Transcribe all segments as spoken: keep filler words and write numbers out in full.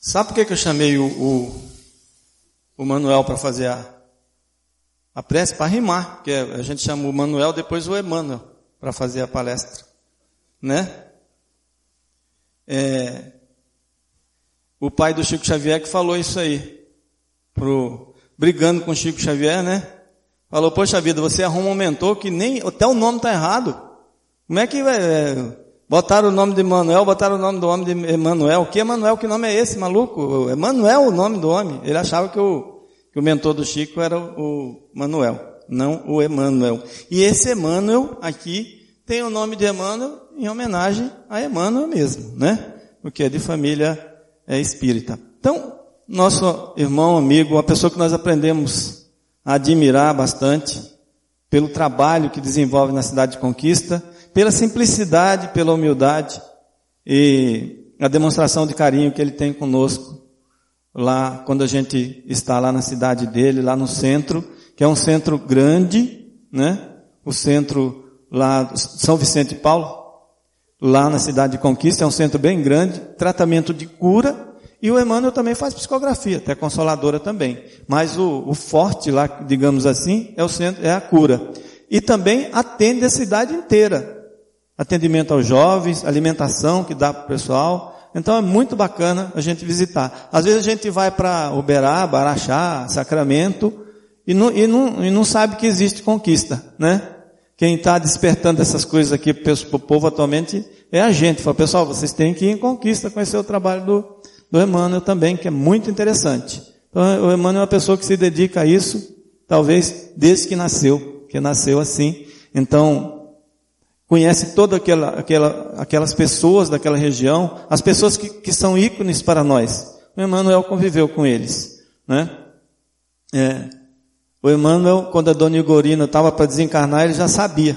Sabe por que, que eu chamei o, o, o Manuel para fazer a, a prece? Para rimar, porque a gente chama o Manuel, depois o Emmanuel, para fazer a palestra, né? É, o pai do Chico Xavier que falou isso aí, pro, brigando com o Chico Xavier, né? Falou, poxa vida, você arruma um mentor que nem, até o nome está errado. Como é que vai... É, botaram o nome de Emanuel, botaram o nome do homem de Emanuel. O que Emanuel? Que nome é esse, maluco? Emanuel é o nome do homem. Ele achava que o, que o mentor do Chico era o, o Manuel, não o Emmanuel. E esse Emmanuel aqui tem o nome de Emmanuel em homenagem a Emmanuel mesmo, né? Porque é de família é, espírita. Então, nosso irmão, amigo, uma pessoa que nós aprendemos a admirar bastante pelo trabalho que desenvolve na Cidade de Conquista, pela simplicidade, pela humildade e a demonstração de carinho que ele tem conosco lá, quando a gente está lá na cidade dele, lá no centro, que é um centro grande, né? O centro lá, São Vicente de Paulo, lá na Cidade de Conquista, é um centro bem grande, tratamento de cura, e o Emmanuel também faz psicografia, até consoladora também. Mas o, o forte lá, digamos assim, é o centro, é a cura. E também atende a cidade inteira. Atendimento aos jovens, alimentação que dá para o pessoal. Então é muito bacana a gente visitar. Às vezes a gente vai para Uberaba, Araxá, Sacramento, e não, e, não, e não sabe que existe Conquista, né? Quem está despertando essas coisas aqui para o povo atualmente é a gente. Fala, pessoal, vocês têm que ir em Conquista, conhecer o trabalho do, do Emmanuel também, que é muito interessante. Então o Emmanuel é uma pessoa que se dedica a isso, talvez desde que nasceu, que nasceu assim. Então, conhece todas aquela, aquela, aquelas pessoas daquela região, as pessoas que, que são ícones para nós. O Emmanuel conviveu com eles, né? É, o Emmanuel, quando a dona Igorina estava para desencarnar, ele já sabia.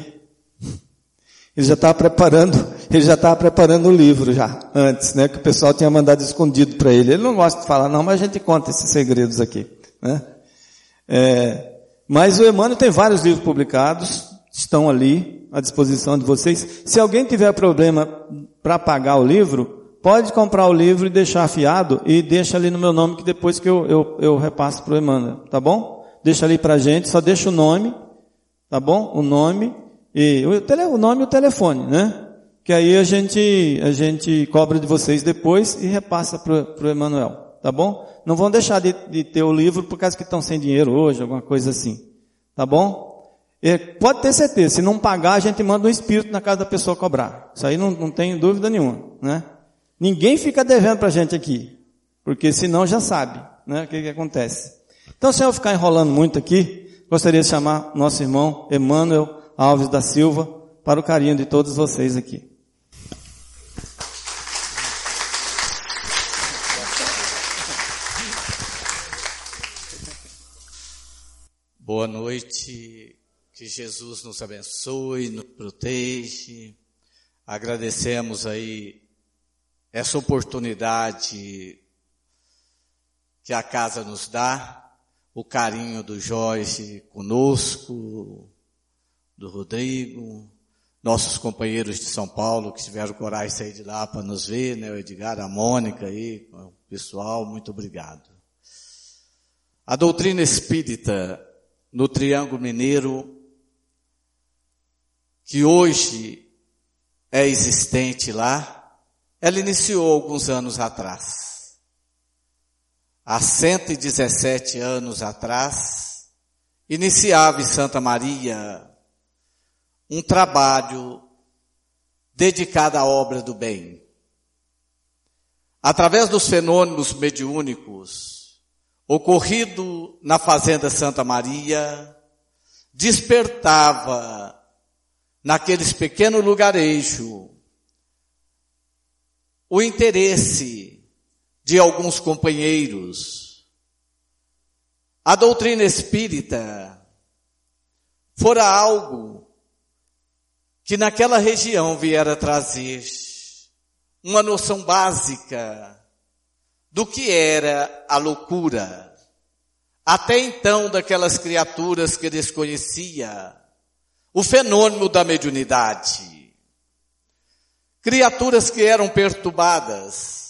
Ele já estava preparando, ele já estava preparando o livro já, antes, né? Que o pessoal tinha mandado escondido para ele. Ele não gosta de falar, não, mas a gente conta esses segredos aqui, né? É, mas o Emmanuel tem vários livros publicados, estão ali à disposição de vocês. Se alguém tiver problema para pagar o livro, pode comprar o livro e deixar afiado e deixa ali no meu nome, que depois que eu, eu, eu repasso para o Emmanuel, tá bom? Deixa ali para a gente, só deixa o nome, tá bom? O nome e o, tele, o nome e o telefone, né? Que aí a gente, a gente cobra de vocês depois e repassa para o Emmanuel, tá bom? Não vão deixar de, de ter o livro por causa que estão sem dinheiro hoje, alguma coisa assim, tá bom? É, pode ter certeza, se não pagar, a gente manda um espírito na casa da pessoa cobrar. Isso aí não, não tem dúvida nenhuma, né? Ninguém fica devendo pra gente aqui, porque senão já sabe, né, o que que acontece. Então, sem eu ficar enrolando muito aqui, gostaria de chamar nosso irmão Emmanuel Alves da Silva para o carinho de todos vocês aqui. Boa noite. Que Jesus nos abençoe, nos proteja. Agradecemos aí essa oportunidade que a casa nos dá, o carinho do Jorge conosco, do Rodrigo, nossos companheiros de São Paulo que tiveram coragem de sair de lá para nos ver, né? O Edgar, a Mônica aí, o pessoal, muito obrigado. A doutrina espírita no Triângulo Mineiro, que hoje é existente lá, ela iniciou alguns anos atrás. Há cento e dezessete anos atrás, iniciava em Santa Maria um trabalho dedicado à obra do bem. Através dos fenômenos mediúnicos ocorrido na Fazenda Santa Maria, despertava naqueles pequenos lugarejos o interesse de alguns companheiros. A doutrina espírita fora algo que naquela região viera trazer uma noção básica do que era a loucura. Até então, daquelas criaturas que desconhecia o fenômeno da mediunidade. Criaturas que eram perturbadas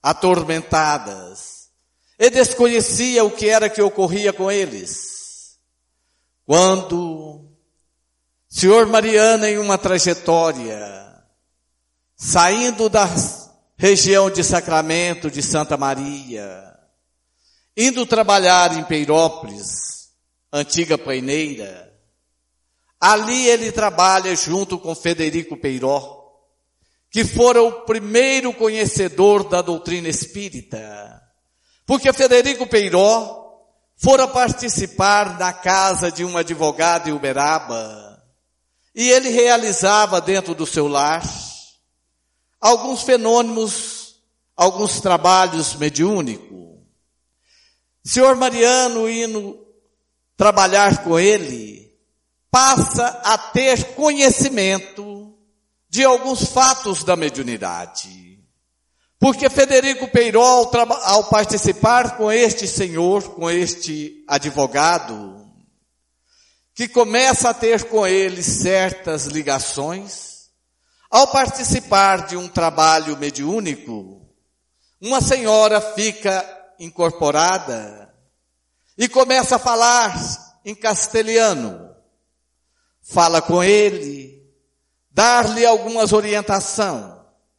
atormentadas, e desconhecia o que era que ocorria com eles. Quando o senhor Mariano, em uma trajetória, saindo da região de Sacramento, de Santa Maria, indo trabalhar em Peirópolis, antiga Paineira, ali ele trabalha junto com Federico Peiró, que fora o primeiro conhecedor da doutrina espírita, porque Federico Peiró fora participar na casa de um advogado em Uberaba, e ele realizava dentro do seu lar alguns fenômenos, alguns trabalhos mediúnicos. Senhor Mariano, indo trabalhar com ele, passa a ter conhecimento de alguns fatos da mediunidade. Porque Federico Peiró, ao participar com este senhor, com este advogado, que começa a ter com ele certas ligações, ao participar de um trabalho mediúnico, uma senhora fica incorporada e começa a falar em castelhano. Fala com ele, dar-lhe algumas orientações.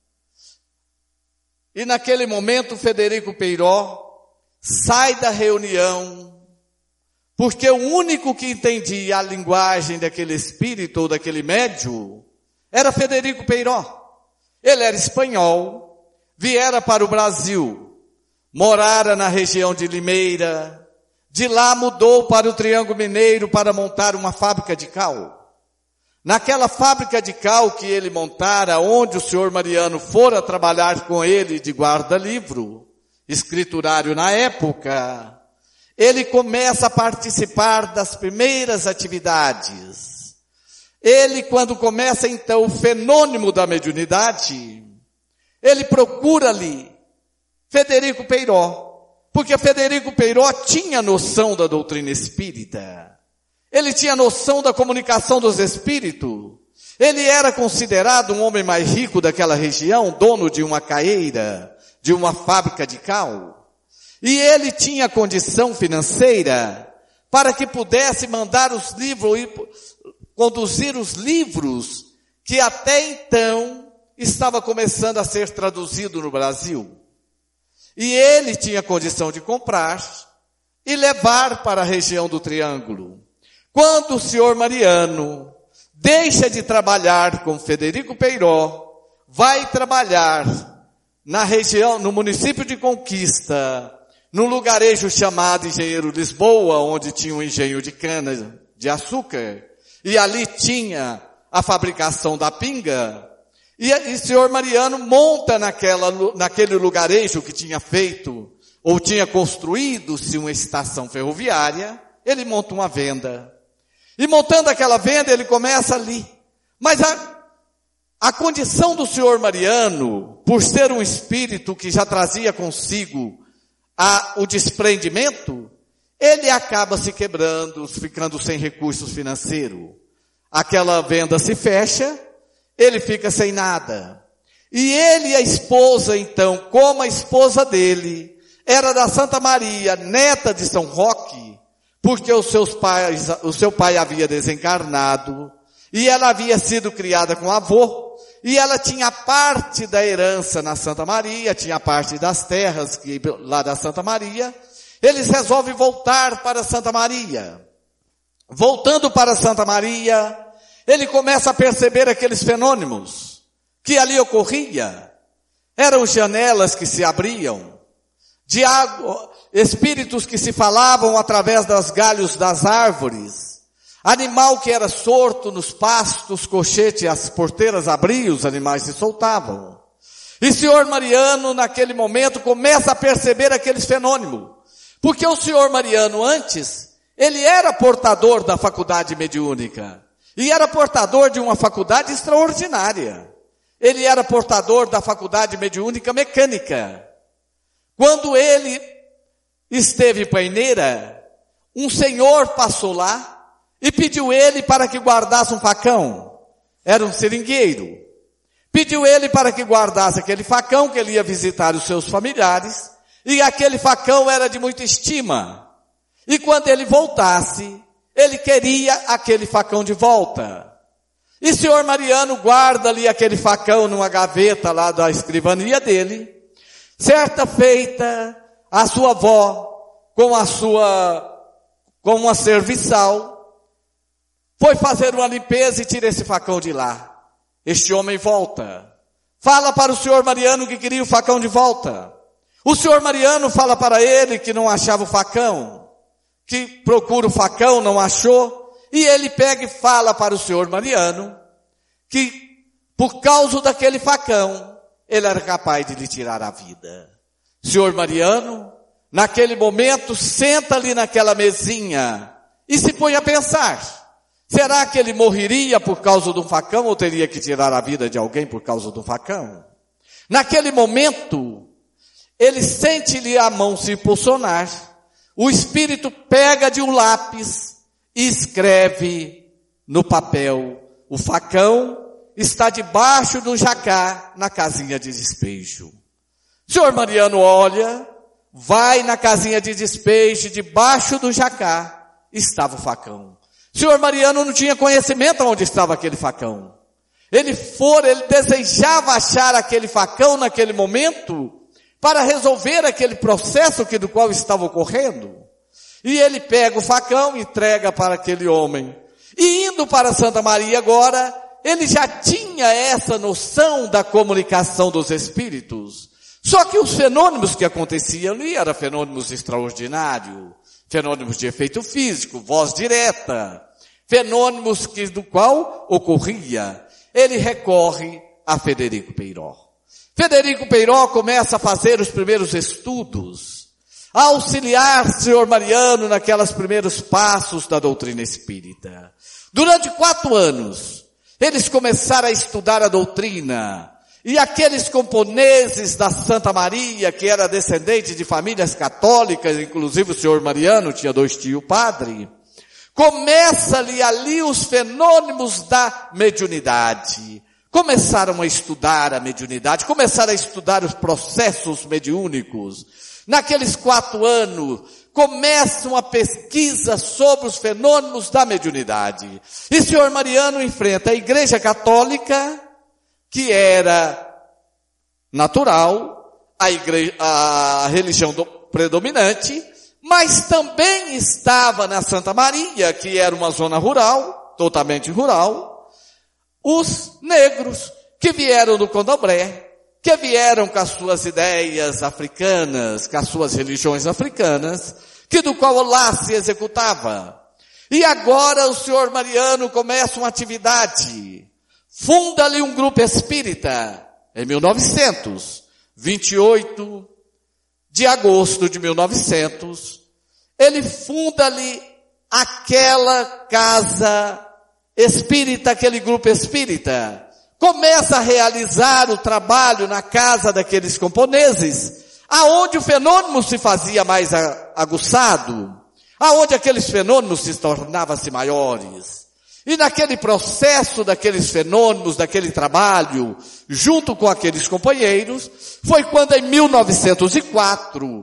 E naquele momento Federico Peiró sai da reunião, porque o único que entendia a linguagem daquele espírito ou daquele médium era Federico Peiró. Ele era espanhol, viera para o Brasil, morara na região de Limeira, de lá mudou para o Triângulo Mineiro para montar uma fábrica de cal. Naquela fábrica de cal que ele montara, onde o senhor Mariano fora trabalhar com ele de guarda-livro, escriturário na época, ele começa a participar das primeiras atividades. Ele, quando começa então o fenômeno da mediunidade, ele procura ali Federico Peiró, porque Federico Peiró tinha noção da doutrina espírita. Ele tinha noção da comunicação dos espíritos. Ele era considerado um homem mais rico daquela região, dono de uma caeira, de uma fábrica de cal. E ele tinha condição financeira para que pudesse mandar os livros e conduzir os livros que até então estava começando a ser traduzido no Brasil. E ele tinha condição de comprar e levar para a região do Triângulo. Quando o senhor Mariano deixa de trabalhar com Federico Peiró, vai trabalhar na região, no município de Conquista, num lugarejo chamado Engenheiro Lisboa, onde tinha um engenho de cana de açúcar, e ali tinha a fabricação da pinga, e o senhor Mariano monta naquela, naquele lugarejo que tinha feito, ou tinha construído-se uma estação ferroviária, ele monta uma venda. E montando aquela venda, ele começa ali. Mas a, a condição do senhor Mariano, por ser um espírito que já trazia consigo a, o desprendimento, ele acaba se quebrando, ficando sem recursos financeiros. Aquela venda se fecha, ele fica sem nada. E ele e a esposa, então, como a esposa dele, era da Santa Maria, neta de São Roque, porque os seus pais, o seu pai havia desencarnado, e ela havia sido criada com avô, e ela tinha parte da herança na Santa Maria, tinha parte das terras que, lá da Santa Maria. Eles resolvem voltar para Santa Maria. Voltando para Santa Maria, ele começa a perceber aqueles fenômenos que ali ocorria. Eram janelas que se abriam, de água, espíritos que se falavam através dos galhos das árvores, animal que era sorto nos pastos, cochete, as porteiras abriam, os animais se soltavam. E o senhor Mariano, naquele momento, começa a perceber aqueles fenômenos. Porque o senhor Mariano, antes, ele era portador da faculdade mediúnica. E era portador de uma faculdade extraordinária. Ele era portador da faculdade mediúnica mecânica. Quando ele esteve em Paineira, um senhor passou lá e pediu ele para que guardasse um facão. Era um seringueiro. pediu ele para que guardasse aquele facão, que ele ia visitar os seus familiares, e aquele facão era de muita estima. E quando ele voltasse, ele queria aquele facão de volta. E o senhor Mariano guarda ali aquele facão numa gaveta lá da escrivania dele. Certa feita, a sua avó, com a sua, com uma serviçal, foi fazer uma limpeza e tira esse facão de lá. Este homem volta. Fala para o senhor Mariano que queria o facão de volta. O senhor Mariano fala para ele que não achava o facão, que procura o facão, não achou. E ele pega e fala para o senhor Mariano que, por causa daquele facão, ele era capaz de lhe tirar a vida. Senhor Mariano, naquele momento, senta ali naquela mesinha e se põe a pensar. Será que ele morreria por causa de um facão ou teria que tirar a vida de alguém por causa do facão? Naquele momento, ele sente-lhe a mão se impulsionar. O Espírito pega de um lápis e escreve no papel: o facão está debaixo do jacá na casinha de despejo. O senhor Mariano olha, vai na casinha de despejo, debaixo do jacá estava o facão. O senhor Mariano não tinha conhecimento onde estava aquele facão. Ele for, ele desejava achar aquele facão naquele momento para resolver aquele processo que do qual estava ocorrendo. E ele pega o facão e entrega para aquele homem. E indo para Santa Maria agora, ele já tinha essa noção da comunicação dos espíritos. Só que os fenômenos que aconteciam ali eram fenômenos extraordinários, fenômenos de efeito físico, voz direta, fenômenos que, do qual ocorria. Ele recorre a Frederico Peiró. Frederico Peiró começa a fazer os primeiros estudos, a auxiliar o senhor Mariano naqueles primeiros passos da doutrina espírita. Durante quatro anos, eles começaram a estudar a doutrina, e aqueles camponeses da Santa Maria, que era descendente de famílias católicas, inclusive o senhor Mariano tinha dois tios padres, começa-lhe ali os fenômenos da mediunidade. Começaram a estudar a mediunidade, começaram a estudar os processos mediúnicos. Naqueles quatro anos, começam a pesquisa sobre os fenômenos da mediunidade. E o senhor Mariano enfrenta a Igreja Católica, que era natural, a, igreja, a religião do, predominante, mas também estava na Santa Maria, que era uma zona rural, totalmente rural, os negros que vieram do Candomblé, que vieram com as suas ideias africanas, com as suas religiões africanas, que do qual lá se executava. E agora o senhor Mariano começa uma atividade, funda ali um grupo espírita, em mil e novecentos, vinte e oito de agosto de mil e novecentos, ele funda ali aquela casa espírita, aquele grupo espírita, começa a realizar o trabalho na casa daqueles camponeses, aonde o fenômeno se fazia mais aguçado, aonde aqueles fenômenos se tornavam-se maiores. E naquele processo daqueles fenômenos, daquele trabalho, junto com aqueles companheiros, foi quando em mil novecentos e quatro,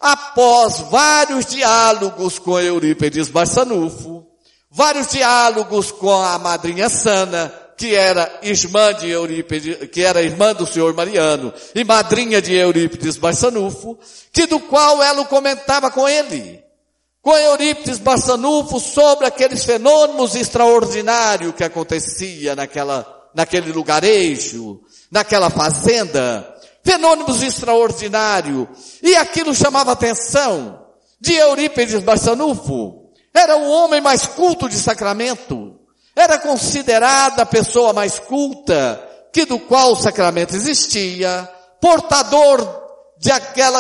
após vários diálogos com Eurípides Barçanufo, vários diálogos com a madrinha Sana, que era irmã de Eurípides, que era irmã do senhor Mariano, e madrinha de Eurípides Barçanufo, que do qual ela comentava com ele, com Eurípides Barçanufo, sobre aqueles fenômenos extraordinários que acontecia naquela, naquele lugarejo, naquela fazenda, fenômenos extraordinários, e aquilo chamava a atenção de Eurípides Barçanufo. Era o homem mais culto de Sacramento, era considerada a pessoa mais culta, que do qual o sacramento existia, portador de aquela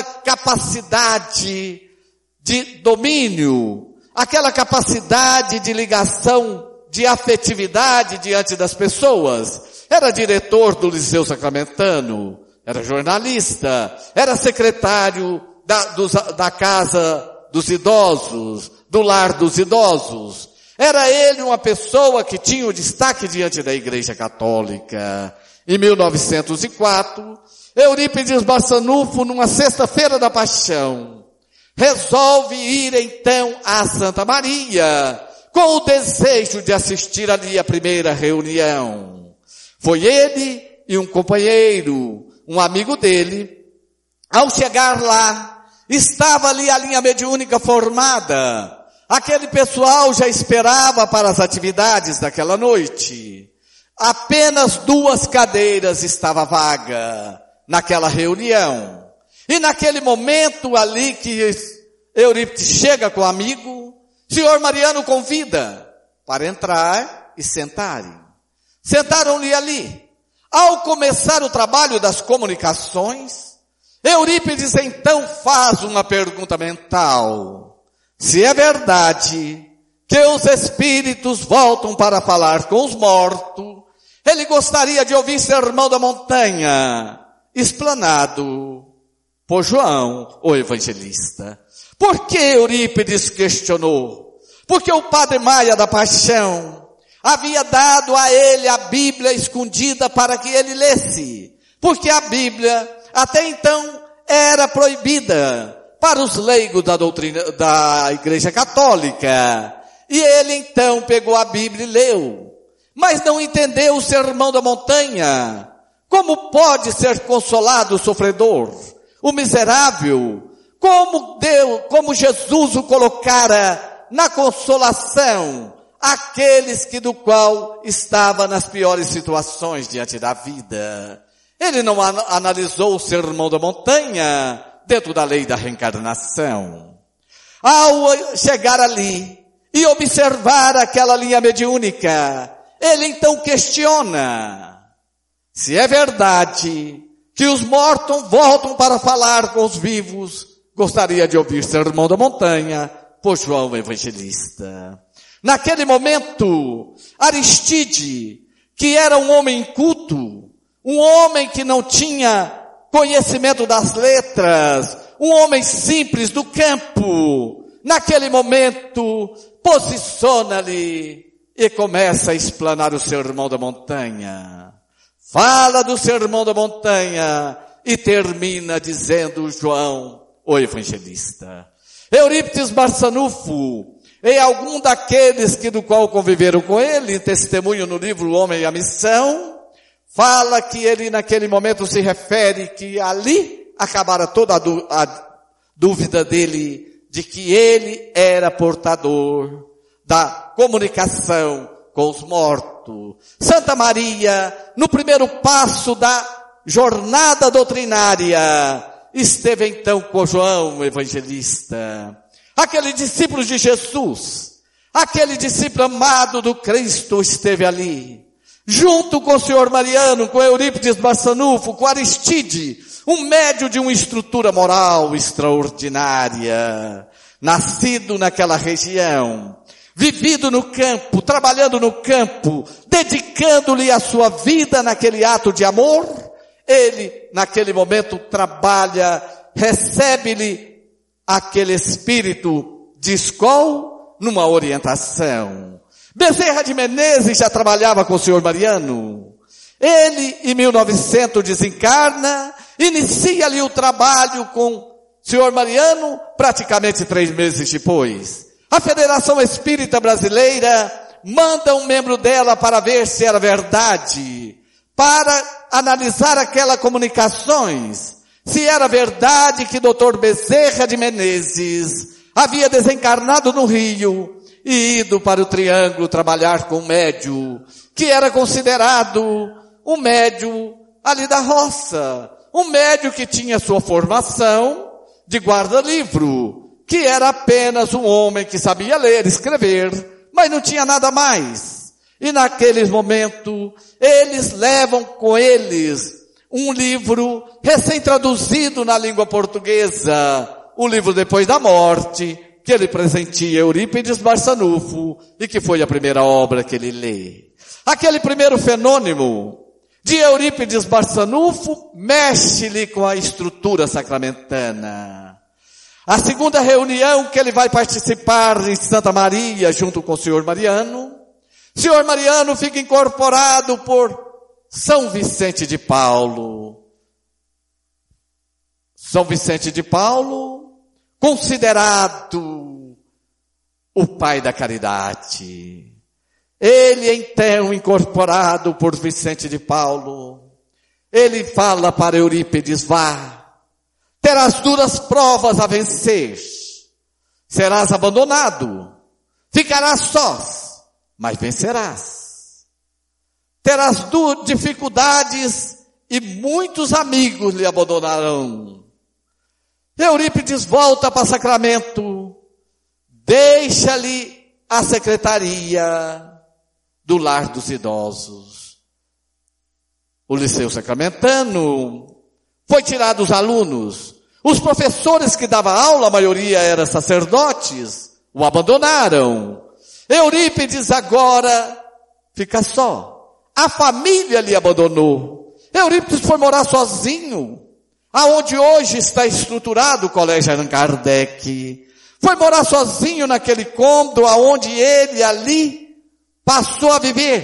capacidade de domínio, aquela capacidade de ligação, de afetividade diante das pessoas. Era diretor do Liceu Sacramentano, era jornalista, era secretário da, dos, da Casa dos Idosos, do Lar dos Idosos. Era ele uma pessoa que tinha o destaque diante da Igreja Católica. Em mil novecentos e quatro, Eurípides Barçanufo, numa sexta-feira da Paixão, resolve ir então a Santa Maria, com o desejo de assistir ali a primeira reunião. Foi ele e um companheiro, um amigo dele. Ao chegar lá, estava ali a linha mediúnica formada. Aquele pessoal já esperava para as atividades daquela noite. Apenas duas cadeiras estavam vagas naquela reunião. E naquele momento ali que Eurípides chega com o amigo, senhor Mariano convida para entrar e sentarem. Sentaram-lhe ali. Ao começar o trabalho das comunicações, Eurípides então faz uma pergunta mental. Se é verdade que os espíritos voltam para falar com os mortos, ele gostaria de ouvir Sermão da Montanha, explanado por João, o evangelista. Por que Eurípides questionou? Porque o Padre Maia da Paixão havia dado a ele a Bíblia escondida para que ele lesse. Porque a Bíblia, até então, era proibida para os leigos da doutrina da Igreja Católica. E ele então pegou a Bíblia e leu. Mas não entendeu o Sermão da Montanha. Como pode ser consolado o sofredor, o miserável? Como Deus, como Jesus o colocara na consolação aqueles que do qual estava nas piores situações diante da vida. Ele não analisou o Sermão da Montanha dentro da lei da reencarnação. Ao chegar ali e observar aquela linha mediúnica, ele então questiona se é verdade que os mortos voltam para falar com os vivos. Gostaria de ouvir Sermão da Montanha por João Evangelista. Naquele momento, Aristide, que era um homem culto, um homem que não tinha conhecimento das letras, um homem simples do campo, naquele momento, posiciona-lhe e começa a explanar o Sermão da Montanha. Fala do Sermão da Montanha e termina dizendo João, o evangelista. Eurípides Barçanufo, e algum daqueles que do qual conviveram com ele, testemunho no livro O Homem e a Missão, fala que ele naquele momento se refere que ali acabara toda a, dú- a dúvida dele de que ele era portador da comunicação com os mortos. Santa Maria, no primeiro passo da jornada doutrinária, esteve então com João, o evangelista. Aquele discípulo de Jesus, aquele discípulo amado do Cristo esteve ali. Junto com o senhor Mariano, com Eurípides Barçanufo, com Aristide, um médium de uma estrutura moral extraordinária. Nascido naquela região, vivido no campo, trabalhando no campo, dedicando-lhe a sua vida naquele ato de amor, ele, naquele momento, trabalha, recebe-lhe aquele espírito de escola numa orientação. Bezerra de Menezes já trabalhava com o senhor Mariano. Ele, em mil e novecentos, desencarna, inicia ali o trabalho com o senhor Mariano, praticamente três meses depois. A Federação Espírita Brasileira manda um membro dela para ver se era verdade, para analisar aquelas comunicações, se era verdade que doutor Bezerra de Menezes havia desencarnado no Rio e ido para o Triângulo trabalhar com um médium, que era considerado um médium ali da roça, um médium que tinha sua formação de guarda-livro, que era apenas um homem que sabia ler e escrever, mas não tinha nada mais. E naqueles momentos, eles levam com eles um livro recém-traduzido na língua portuguesa, o livro Depois da Morte, que ele presentia Eurípides Barçanufo, e que foi a primeira obra que ele lê. Aquele primeiro fenômeno de Eurípides Barçanufo mexe-lhe com a estrutura sacramentana. A segunda reunião que ele vai participar em Santa Maria, junto com o senhor Mariano, o senhor Mariano fica incorporado por São Vicente de Paulo. São Vicente de Paulo, considerado o pai da caridade. Ele, então, incorporado por Vicente de Paulo, ele fala para Eurípides: vá, terás duras provas a vencer, serás abandonado, ficarás sós, mas vencerás. Terás dificuldades e muitos amigos lhe abandonarão. Eurípides volta para Sacramento, deixa-lhe a secretaria do Lar dos Idosos. O Liceu Sacramentano foi tirado os alunos. Os professores que davam aula, a maioria eram sacerdotes, o abandonaram. Eurípides agora fica só. A família lhe abandonou. Eurípides foi morar sozinho, aonde hoje está estruturado o Colégio Allan Kardec. Foi morar sozinho naquele cômodo aonde ele ali passou a viver,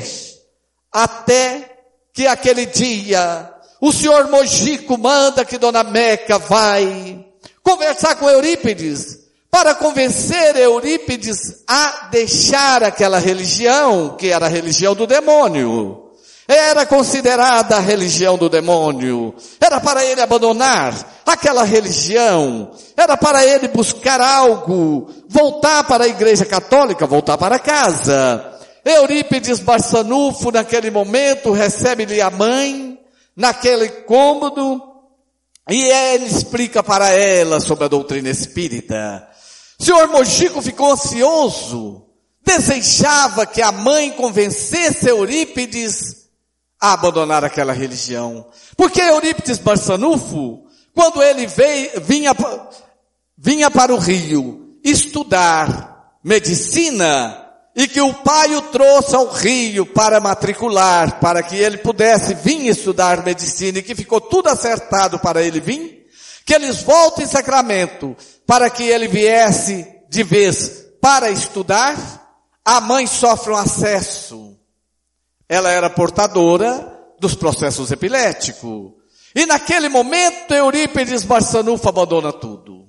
até que aquele dia o senhor Mojico manda que Dona Meca vai conversar com Eurípides, para convencer Eurípides a deixar aquela religião, que era a religião do demônio. Era considerada a religião do demônio. Era para ele abandonar aquela religião. Era para ele buscar algo, voltar para a Igreja Católica, voltar para casa. Eurípides Barçanufo, naquele momento, recebe-lhe a mãe, naquele cômodo, e ele explica para ela sobre a doutrina espírita. O senhor Mojico ficou ansioso, desejava que a mãe convencesse Eurípides a abandonar aquela religião. Porque Eurípides Barçanufo, quando ele veio, vinha, vinha para o Rio estudar medicina, e que o pai o trouxe ao Rio para matricular, para que ele pudesse vir estudar medicina, e que ficou tudo acertado para ele vir, que eles voltem em Sacramento, para que ele viesse de vez para estudar, a mãe sofre um acesso. Ela era portadora dos processos epiléticos. E naquele momento, Eurípides Barçanufo abandona tudo.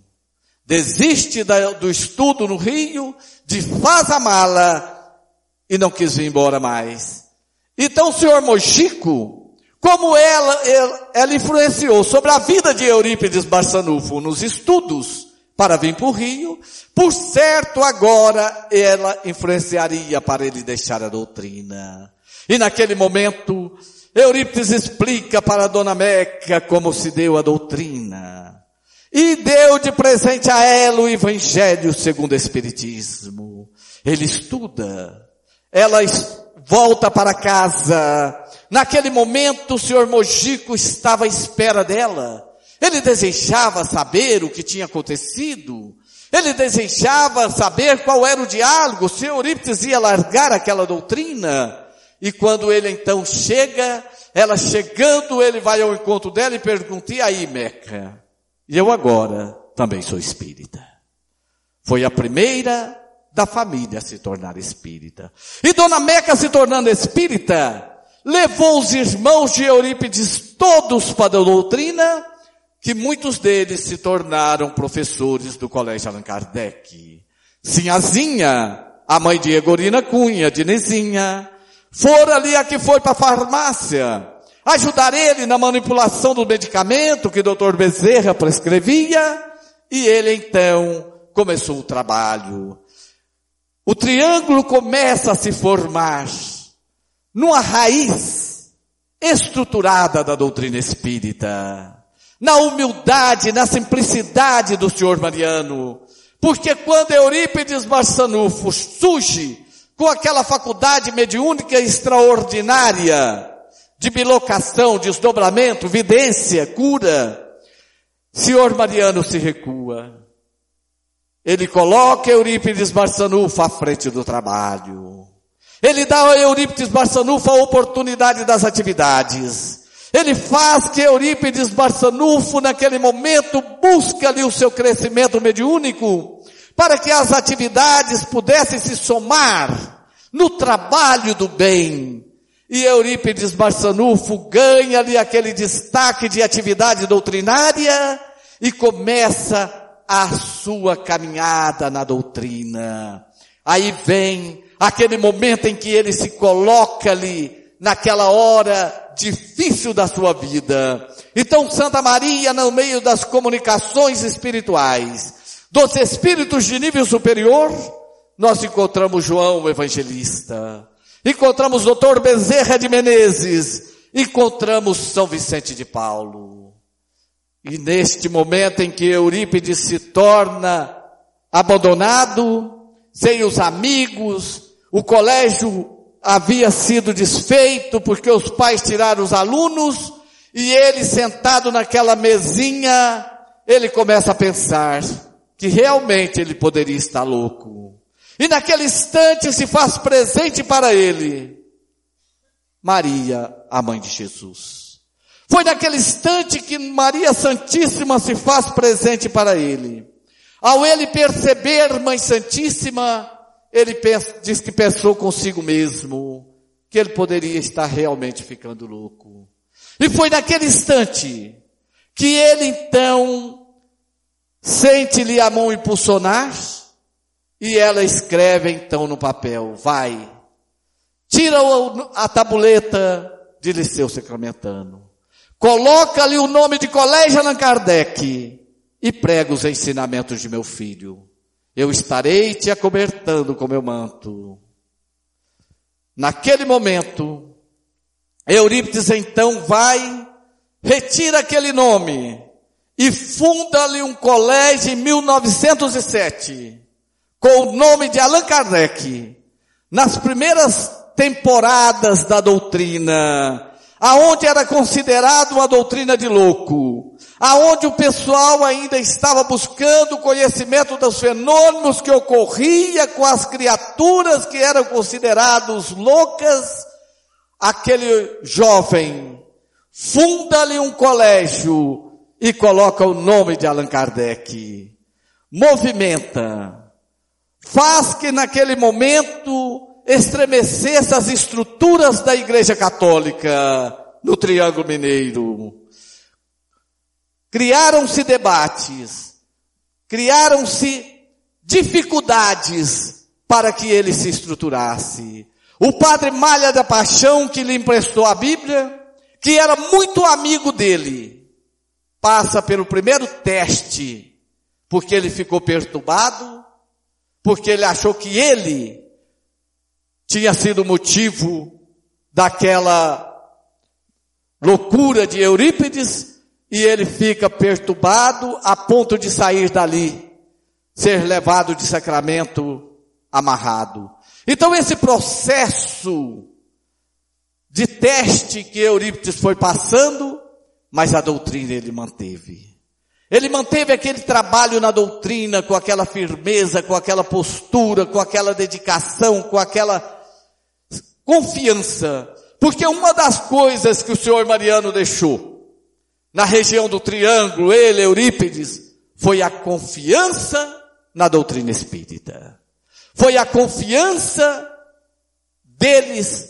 Desiste do estudo no Rio, desfaz a mala e não quis ir embora mais. Então o senhor Mojico, como ela, ela, ela influenciou sobre a vida de Eurípides Barçanufo nos estudos para vir para o Rio, por certo agora ela influenciaria para ele deixar a doutrina. E naquele momento, Eurípides explica para a Dona Meca como se deu a doutrina. E deu de presente a ela o Evangelho segundo o Espiritismo. Ele estuda. Ela volta para casa. Naquele momento o senhor Mojico estava à espera dela. Ele desejava saber o que tinha acontecido. Ele desejava saber qual era o diálogo. Se Eurípides ia largar aquela doutrina. E quando ele então chega, ela chegando, ele vai ao encontro dela e pergunta: e aí, Meca? E eu agora também sou espírita. Foi a primeira da família a se tornar espírita. E Dona Meca, se tornando espírita, levou os irmãos de Eurípides todos para a doutrina, que muitos deles se tornaram professores do Colégio Allan Kardec. Sinhazinha, a mãe de Egorina Cunha, de Nezinha, foram ali a que foi para a farmácia, ajudar ele na manipulação do medicamento que o doutor Bezerra prescrevia, e ele então começou o trabalho. O triângulo começa a se formar numa raiz estruturada da doutrina espírita, na humildade, na simplicidade do senhor Mariano, porque quando Eurípides Barçanufo surge com aquela faculdade mediúnica extraordinária, de bilocação, desdobramento, vidência, cura, senhor Mariano se recua. Ele coloca Eurípides Barçanufo à frente do trabalho. Ele dá a Eurípides Barçanufo a oportunidade das atividades. Ele faz que Eurípides Barçanufo, naquele momento, busca ali o seu crescimento mediúnico, para que as atividades pudessem se somar no trabalho do bem. e Eurípides Barçanufo ganha ali aquele destaque de atividade doutrinária e começa a sua caminhada na doutrina. Aí vem aquele momento em que ele se coloca ali, naquela hora difícil da sua vida. Então Santa Maria, no meio das comunicações espirituais, dos espíritos de nível superior, nós encontramos João o Evangelista, encontramos o doutor Bezerra de Menezes, encontramos São Vicente de Paulo. E neste momento em que Eurípides se torna abandonado, sem os amigos, o colégio havia sido desfeito porque os pais tiraram os alunos, e ele sentado naquela mesinha, ele começa a pensar que realmente ele poderia estar louco. E naquele instante se faz presente para ele Maria, a mãe de Jesus. Foi naquele instante que Maria Santíssima se faz presente para ele. Ao ele perceber Mãe Santíssima, ele pensa, diz que pensou consigo mesmo que ele poderia estar realmente ficando louco. E foi naquele instante que ele então sente-lhe a mão impulsionar e ela escreve então no papel: vai, tira a tabuleta de Liceu Sacramentano, coloca-lhe o nome de Colégio Allan Kardec e prega os ensinamentos de meu filho. Eu estarei te acobertando com meu manto. Naquele momento, Eurípides então vai, retira aquele nome e funda-lhe um colégio em mil novecentos e sete, com o nome de Allan Kardec. Nas primeiras temporadas da doutrina, aonde era considerado uma doutrina de louco, aonde o pessoal ainda estava buscando o conhecimento dos fenômenos que ocorria com as criaturas que eram consideradas loucas, aquele jovem funda-lhe um colégio e coloca o nome de Allan Kardec. Movimenta, faz que naquele momento estremecesse as estruturas da Igreja Católica no Triângulo Mineiro. Criaram-se debates, criaram-se dificuldades para que ele se estruturasse. O padre Malha da Paixão, que lhe emprestou a Bíblia, que era muito amigo dele, passa pelo primeiro teste, porque ele ficou perturbado, porque ele achou que ele tinha sido motivo daquela loucura de Eurípides, e ele fica perturbado a ponto de sair dali, ser levado de Sacramento amarrado. Então esse processo de teste que Eurípides foi passando, mas a doutrina ele manteve. Ele manteve aquele trabalho na doutrina com aquela firmeza, com aquela postura, com aquela dedicação, com aquela confiança. Porque uma das coisas que o senhor Mariano deixou na região do Triângulo, ele, Eurípides, foi a confiança na doutrina espírita. Foi a confiança deles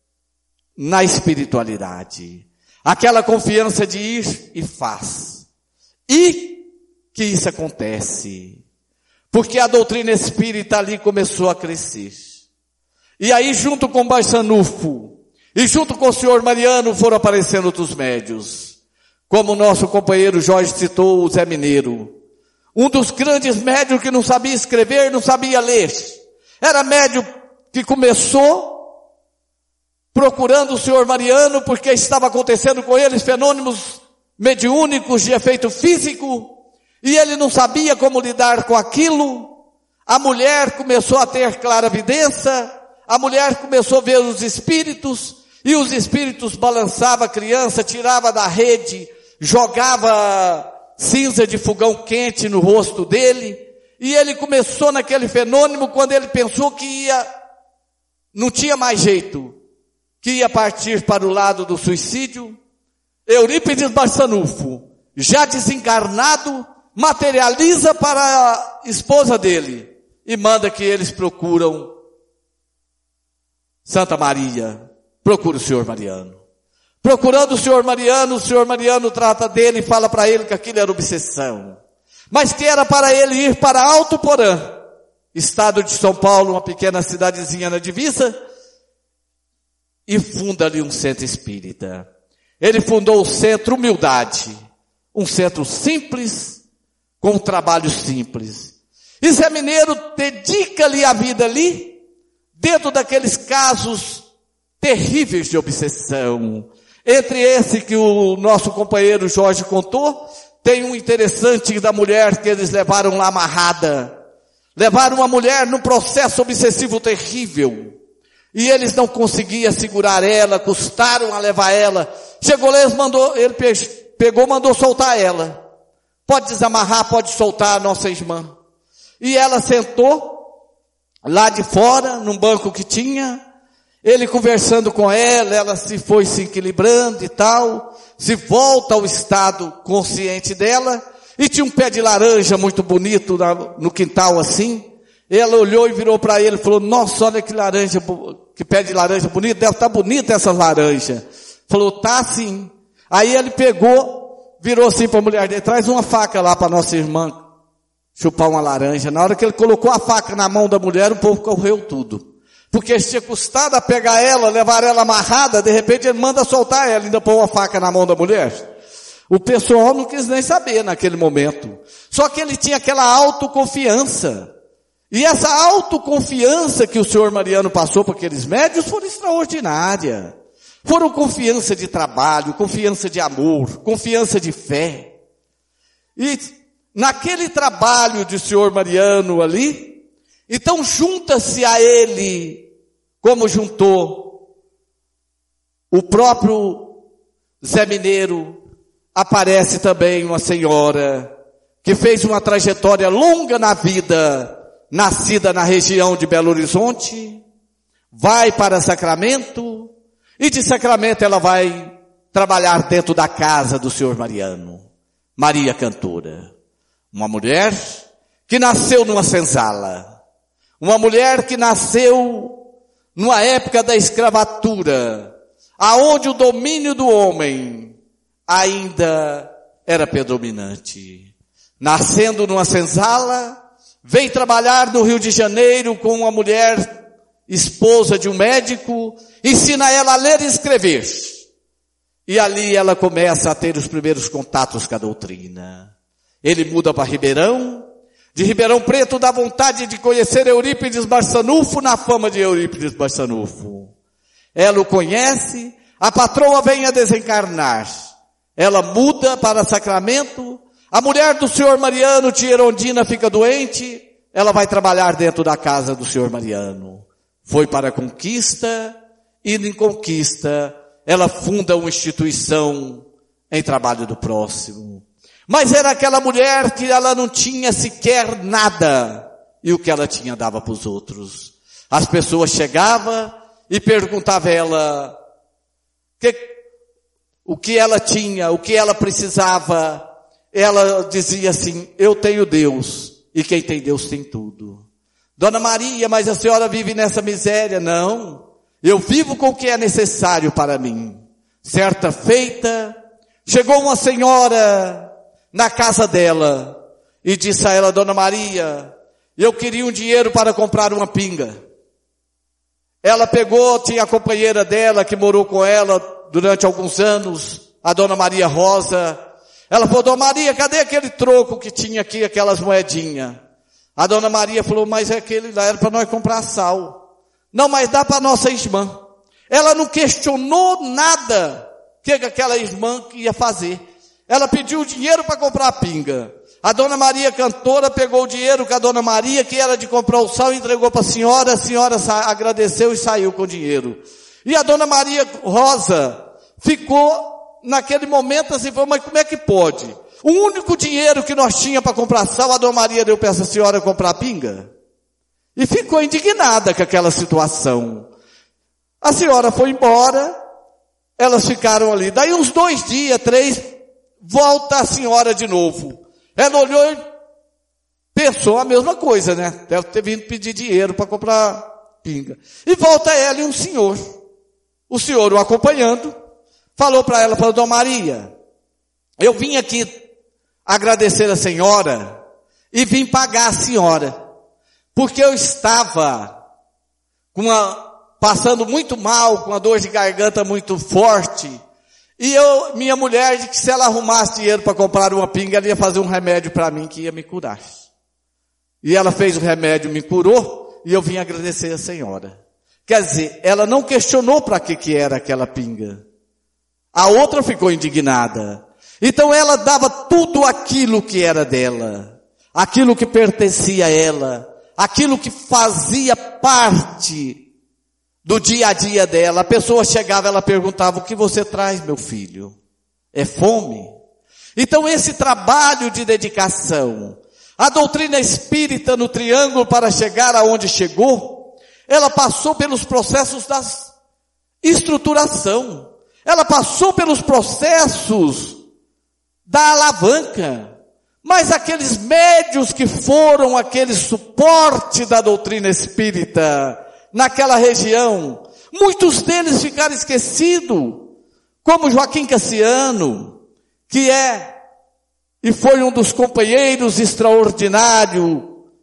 na espiritualidade. Aquela confiança de ir e faz. E que isso acontece. Porque a doutrina espírita ali começou a crescer. E aí junto com Barçanufo e junto com o senhor Mariano foram aparecendo outros médios. Como o nosso companheiro Jorge citou, o Zé Mineiro. Um dos grandes médios que não sabia escrever, não sabia ler. Era médio que começou procurando o senhor Mariano porque estava acontecendo com eles fenômenos mediúnicos de efeito físico e ele não sabia como lidar com aquilo. A mulher começou a ter clarividência, a mulher começou a ver os espíritos e os espíritos balançavam a criança, tirava da rede, jogava cinza de fogão quente no rosto dele, e ele começou naquele fenômeno quando ele pensou que ia, não tinha mais jeito, que ia partir para o lado do suicídio. Eurípides Barçanufo, já desencarnado, materializa para a esposa dele e manda que eles procuram Santa Maria procura o senhor Mariano. Procurando o senhor Mariano, o senhor Mariano trata dele e fala para ele que aquilo era obsessão. Mas que era para ele ir para Alto Porã, estado de São Paulo, uma pequena cidadezinha na divisa, e funda ali um centro espírita. Ele fundou o Centro Humildade, um centro simples, com um trabalho simples. E Zé Mineiro dedica-lhe a vida ali, dentro daqueles casos terríveis de obsessão. Entre esse que o nosso companheiro Jorge contou, tem um interessante da mulher que eles levaram lá amarrada. Levaram uma mulher num processo obsessivo terrível. E eles não conseguiam segurar ela, custaram a levar ela. Chegou lá, eles mandou, ele pegou, mandou soltar ela. Pode desamarrar, pode soltar a nossa irmã. E ela sentou lá de fora, num banco que tinha. Ele conversando com ela, ela se foi se equilibrando e tal. Se volta ao estado consciente dela. E tinha um pé de laranja muito bonito no quintal assim. Ela olhou e virou para ele e falou, nossa, olha que laranja, que pé de laranja bonito, deve estar bonita essa laranja. Falou, tá sim. Aí ele pegou, virou assim para a mulher dele, traz uma faca lá para nossa irmã chupar uma laranja. Na hora que ele colocou a faca na mão da mulher, o povo correu tudo. Porque tinha custado a pegar ela, levar ela amarrada, de repente ele manda soltar ela, ainda põe uma faca na mão da mulher. O pessoal não quis nem saber naquele momento. Só que ele tinha aquela autoconfiança. E essa autoconfiança que o senhor Mariano passou para aqueles médios foram extraordinária. Foram confiança de trabalho, confiança de amor, confiança de fé. E naquele trabalho de senhor Mariano ali, então junta-se a ele, como juntou o próprio Zé Mineiro, aparece também uma senhora que fez uma trajetória longa na vida, nascida na região de Belo Horizonte, vai para Sacramento, e de Sacramento ela vai trabalhar dentro da casa do senhor Mariano. Maria Cantora. Uma mulher que nasceu numa senzala. Uma mulher que nasceu numa época da escravatura, aonde o domínio do homem ainda era predominante. Nascendo numa senzala, veio trabalhar no Rio de Janeiro com uma mulher, esposa de um médico, ensina ela a ler e escrever. E ali ela começa a ter os primeiros contatos com a doutrina. Ele muda para Ribeirão, de Ribeirão Preto dá vontade de conhecer Eurípides Barçanufo na fama de Eurípides Barçanufo. Ela o conhece, a patroa vem a desencarnar. Ela muda para Sacramento, a mulher do senhor Mariano, tia Erondina, fica doente, ela vai trabalhar dentro da casa do senhor Mariano. Foi para a Conquista, e em Conquista, ela funda uma instituição em trabalho do próximo. Mas era aquela mulher que ela não tinha sequer nada, e o que ela tinha dava para os outros. As pessoas chegavam e perguntavam a ela que, o que ela tinha, o que ela precisava. Ela dizia assim, eu tenho Deus, e quem tem Deus tem tudo. Dona Maria, mas a senhora vive nessa miséria? Não, eu vivo com o que é necessário para mim. Certa feita, chegou uma senhora na casa dela, e disse a ela, Dona Maria, eu queria um dinheiro para comprar uma pinga. Ela pegou, tinha a companheira dela, que morou com ela durante alguns anos, a Dona Maria Rosa. Ela falou, Dona Maria, cadê aquele troco que tinha aqui, aquelas moedinhas? A Dona Maria falou, mas aquele lá era para nós comprar sal. Não, mas dá para nossa irmã. Ela não questionou nada que aquela irmã ia fazer. Ela pediu dinheiro para comprar a pinga. A Dona Maria Cantora pegou o dinheiro com a Dona Maria, que era de comprar o sal, e entregou para a senhora. A senhora agradeceu e saiu com o dinheiro. E a Dona Maria Rosa ficou naquele momento assim, falou, mas como é que pode? O único dinheiro que nós tínhamos para comprar sal, a Dona Maria deu para essa senhora comprar pinga. E ficou indignada com aquela situação. A senhora foi embora, elas ficaram ali. Daí uns dois dias, três, volta a senhora de novo. Ela olhou e pensou a mesma coisa, né? Deve ter vindo pedir dinheiro para comprar pinga. E volta ela e um senhor. o senhor o acompanhando, falou para ela, falou, Dona Maria, eu vim aqui agradecer a senhora e vim pagar a senhora, porque eu estava com uma, passando muito mal, com uma dor de garganta muito forte, e eu, minha mulher disse que se ela arrumasse dinheiro para comprar uma pinga, ela ia fazer um remédio para mim que ia me curar. E ela fez o remédio, me curou, e eu vim agradecer a senhora. Quer dizer, ela não questionou para que que era aquela pinga. A outra ficou indignada. Então ela dava tudo aquilo que era dela, aquilo que pertencia a ela, aquilo que fazia parte do dia a dia dela. A pessoa chegava, ela perguntava, o que você traz, meu filho? É fome? Então esse trabalho de dedicação, a doutrina espírita no triângulo para chegar aonde chegou, ela passou pelos processos da estruturação, ela passou pelos processos da alavanca, mas aqueles médios que foram aquele suporte da doutrina espírita, naquela região, muitos deles ficaram esquecidos, como Joaquim Cassiano, que é e foi um dos companheiros extraordinários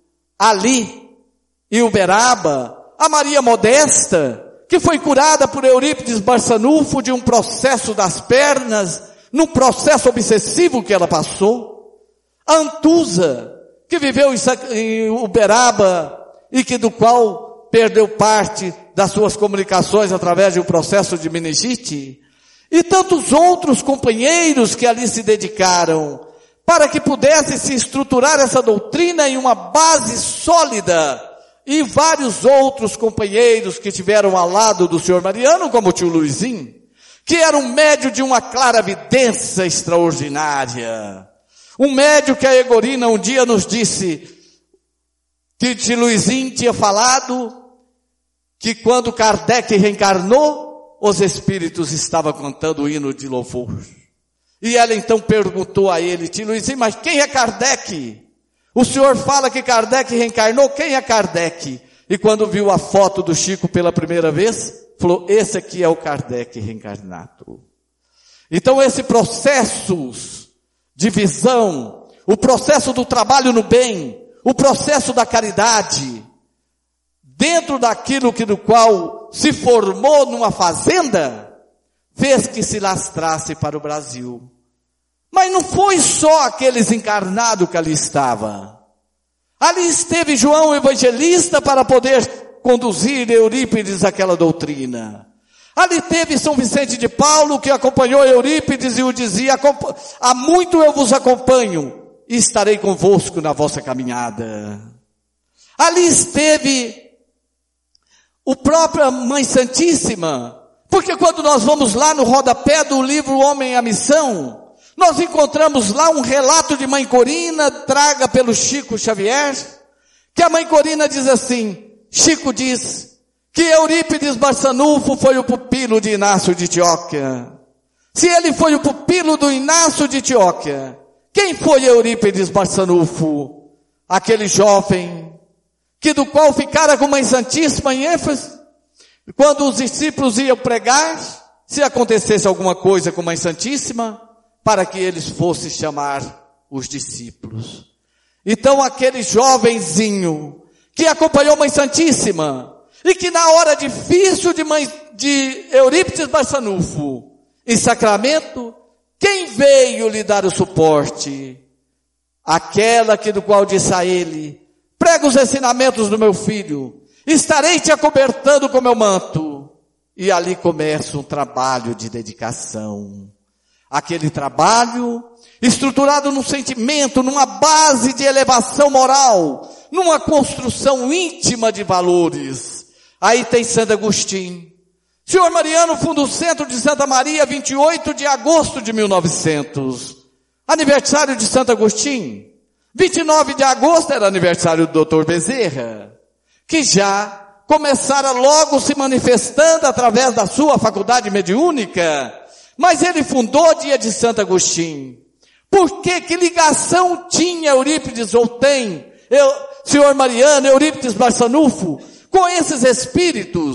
ali em Uberaba, a Maria Modesta, que foi curada por Eurípides Barçanufo de um processo das pernas, num processo obsessivo que ela passou, a Antusa, que viveu em Uberaba e que do qual perdeu parte das suas comunicações através de um processo de meningite, e tantos outros companheiros que ali se dedicaram para que pudesse se estruturar essa doutrina em uma base sólida, e vários outros companheiros que tiveram ao lado do senhor Mariano, como o tio Luizinho, que era um médio de uma claravidência extraordinária, um médio que a Egorina um dia nos disse que o tio Luizinho tinha falado que quando Kardec reencarnou, os espíritos estavam cantando o hino de louvor. E ela então perguntou a ele, tio Luizinho, mas quem é Kardec? O senhor fala que Kardec reencarnou, quem é Kardec? E quando viu a foto do Chico pela primeira vez, falou, esse aqui é o Kardec reencarnado. Então esse processo de visão, o processo do trabalho no bem, o processo da caridade, dentro daquilo que do qual se formou numa fazenda, fez que se lastrasse para o Brasil. Mas não foi só aqueles encarnados que ali estavam. Ali esteve João Evangelista para poder conduzir Eurípides àquela doutrina. Ali teve São Vicente de Paulo que acompanhou Eurípides e o dizia, há muito eu vos acompanho e estarei convosco na vossa caminhada. Ali esteve o próprio Mãe Santíssima, porque quando nós vamos lá no rodapé do livro Homem e a Missão, nós encontramos lá um relato de Mãe Corina, traga pelo Chico Xavier, que a Mãe Corina diz assim, Chico diz que Eurípides Barçanufo foi o pupilo de Inácio de Antioquia. Se ele foi o pupilo do Inácio de Antioquia, quem foi Eurípides Barçanufo? Aquele jovem que do qual ficara com Mãe Santíssima em Éfeso, quando os discípulos iam pregar, se acontecesse alguma coisa com Mãe Santíssima, para que eles fossem chamar os discípulos. Então aquele jovenzinho que acompanhou Mãe Santíssima e que na hora difícil de, mãe, de Eurípides Barçanufo, em Sacramento, quem veio lhe dar o suporte? Aquela que do qual disse a ele, prega os ensinamentos do meu filho, estarei te acobertando com meu manto. E ali começa um trabalho de dedicação. Aquele trabalho estruturado num sentimento, numa base de elevação moral, numa construção íntima de valores. Aí tem Santo Agostinho. Senhor Mariano funda o Centro de Santa Maria, vinte e oito de agosto de mil e novecentos. Aniversário de Santo Agostinho. vinte e nove de agosto era aniversário do doutor Bezerra, que já começara logo se manifestando através da sua faculdade mediúnica. Mas ele fundou o dia de Santo Agostinho. Por que? Que ligação tinha Eurípides, ou tem, eu, senhor Mariano, Eurípides Barçanufo, com esses espíritos,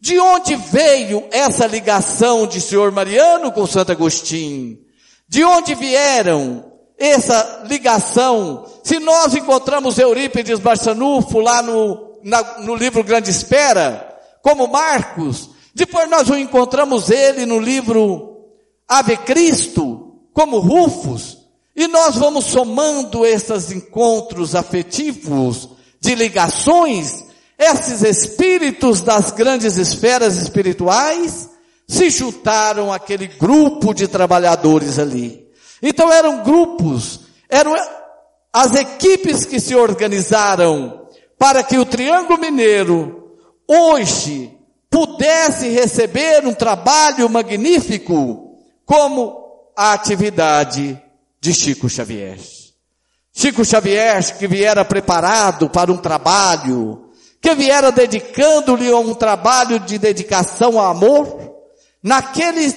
De onde veio essa ligação de senhor Mariano com Santo Agostinho? De onde vieram essa ligação? Se nós encontramos Eurípides Barçanufo lá no, na, no livro Grande Espera, como Marcos, depois nós o encontramos ele no livro Ave Cristo, como Rufus, e nós vamos somando esses encontros afetivos, de ligações. Esses espíritos das grandes esferas espirituais se juntaram àquele grupo de trabalhadores ali. Então eram grupos, eram as equipes que se organizaram para que o Triângulo Mineiro hoje pudesse receber um trabalho magnífico como a atividade de Chico Xavier. Chico Xavier que viera preparado para um trabalho, que viera dedicando-lhe a um trabalho de dedicação ao amor, naquele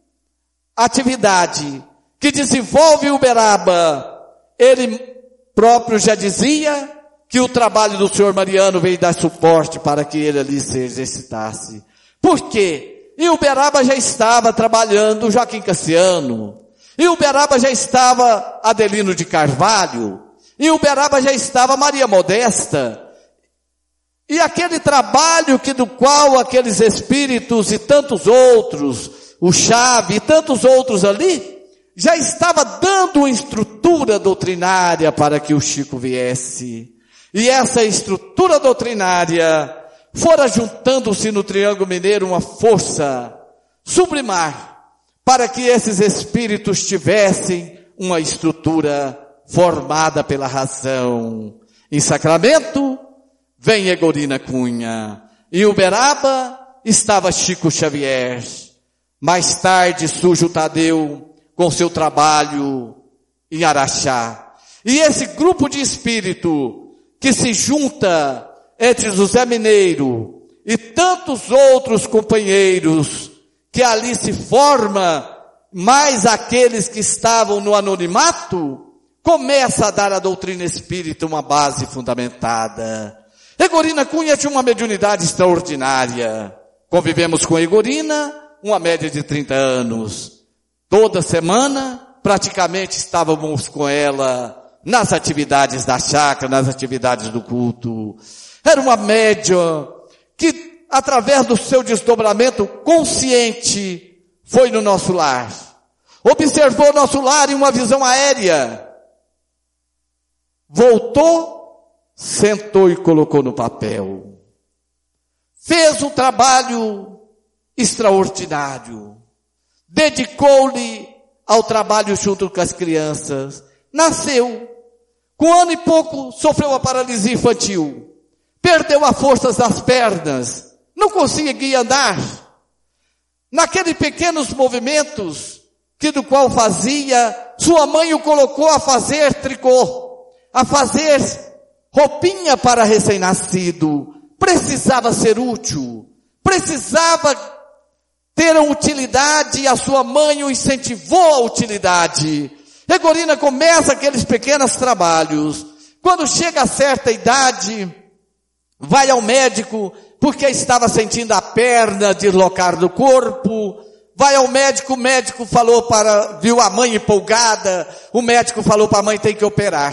atividade que desenvolve Uberaba, ele próprio já dizia que o trabalho do senhor Mariano veio dar suporte para que ele ali se exercitasse. Por quê? E Uberaba já estava trabalhando Joaquim Cassiano, e Uberaba já estava Adelino de Carvalho, e Uberaba já estava Maria Modesta. E aquele trabalho que do qual aqueles espíritos e tantos outros, o Chave e tantos outros ali, já estava dando uma estrutura doutrinária para que o Chico viesse. E essa estrutura doutrinária fora juntando-se no Triângulo Mineiro uma força sublimar para que esses espíritos tivessem uma estrutura formada pela razão. Em Sacramento, vem Egorina Cunha. Em Uberaba estava Chico Xavier. Mais tarde surge o Tadeu com seu trabalho em Araxá. E esse grupo de espírito que se junta entre José Mineiro e tantos outros companheiros, que ali se forma, mais aqueles que estavam no anonimato, começa a dar à doutrina espírita uma base fundamentada. Egorina Cunha tinha uma mediunidade extraordinária. Convivemos com Egorina, uma média de trinta anos. Toda semana, praticamente estávamos com ela nas atividades da chácara, nas atividades do culto. Era uma média que, através do seu desdobramento consciente, foi no nosso lar. Observou nosso lar em uma visão aérea. Voltou, sentou e colocou no papel. Fez um trabalho extraordinário. Dedicou-lhe ao trabalho junto com as crianças. Nasceu. Com um ano e pouco, sofreu a paralisia infantil. Perdeu as forças das pernas. Não conseguia andar. Naqueles pequenos movimentos que do qual fazia, sua mãe o colocou a fazer tricô, a fazer roupinha para recém-nascido. Precisava ser útil. Precisava ter a utilidade, e a sua mãe o incentivou à utilidade. Egorina começa aqueles pequenos trabalhos. Quando chega a certa idade, vai ao médico, porque estava sentindo a perna deslocar do corpo. Vai ao médico, o médico falou para, viu a mãe empolgada, o médico falou para a mãe, tem que operar.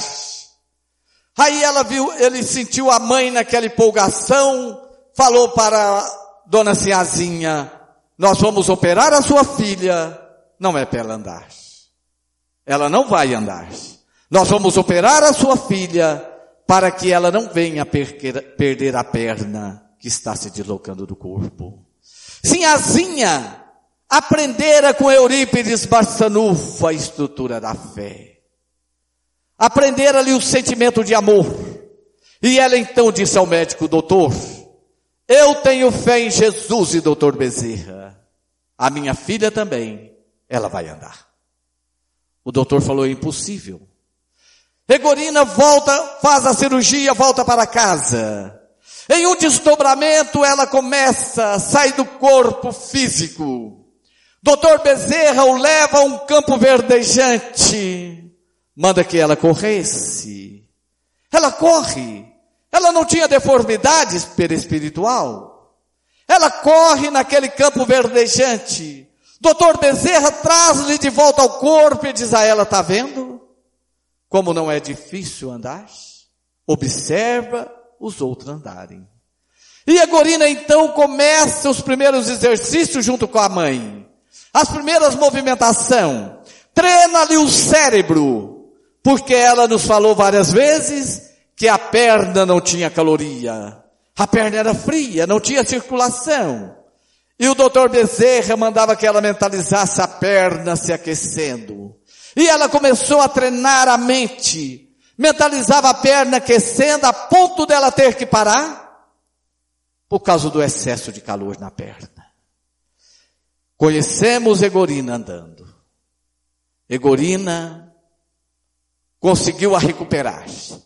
Aí ela viu, ele sentiu a mãe naquela empolgação, falou para Dona Sinhazinha, nós vamos operar a sua filha, não é para ela andar. Ela não vai andar. Nós vamos operar a sua filha para que ela não venha perder, perder a perna que está se deslocando do corpo. Sinhazinha aprendera com Eurípides Barçanufo a estrutura da fé. Aprendera ali o sentimento de amor. E ela então disse ao médico, doutor, eu tenho fé em Jesus e doutor Bezerra. A minha filha também, ela vai andar. O doutor falou, é impossível. Egorina volta, faz a cirurgia, volta para casa. Em um desdobramento, ela começa a sair do corpo físico. doutor Bezerra o leva a um campo verdejante. Manda que ela corresse. Ela corre. Ela não tinha deformidades perispiritual. Ela corre naquele campo verdejante. doutor Bezerra traz-lhe de volta ao corpo e diz a ela, tá vendo? Como não é difícil andar? Observa os outros andarem. E Egorina então começa os primeiros exercícios junto com a mãe. As primeiras movimentações. Treina-lhe o cérebro. Porque ela nos falou várias vezes que a perna não tinha caloria. A perna era fria, não tinha circulação. E o doutor Bezerra mandava que ela mentalizasse a perna se aquecendo. E ela começou a treinar a mente. Mentalizava a perna aquecendo a ponto dela ter que parar por causa do excesso de calor na perna. Conhecemos Egorina andando. Egorina conseguiu a recuperar.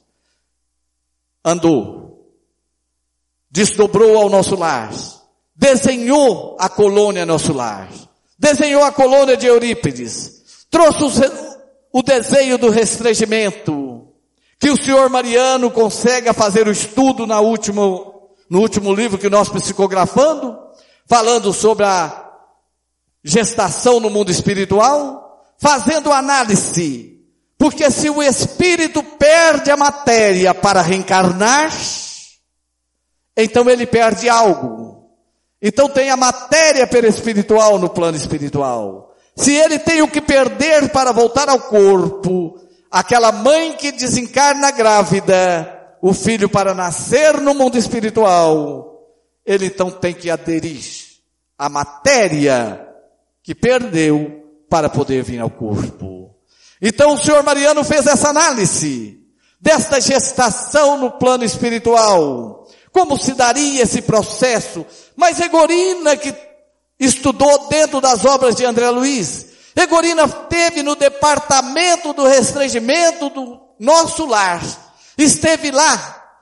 Andou. Desdobrou ao nosso lar. Desenhou a colônia nosso lar. Desenhou a colônia de Eurípides. Trouxe o desenho do restringimento. Que o senhor Mariano consegue fazer o estudo na última, no último livro que nós psicografando, falando sobre a gestação no mundo espiritual, fazendo análise. Porque se o espírito perde a matéria para reencarnar, então ele perde algo. Então tem a matéria perispiritual no plano espiritual. Se ele tem o que perder para voltar ao corpo, aquela mãe que desencarna grávida, o filho para nascer no mundo espiritual, ele então tem que aderir à matéria que perdeu para poder vir ao corpo. Então o senhor Mariano fez essa análise desta gestação no plano espiritual. Como se daria esse processo? Mas Egorina, que estudou dentro das obras de André Luiz, Egorina teve no departamento do restringimento do nosso lar, esteve lá,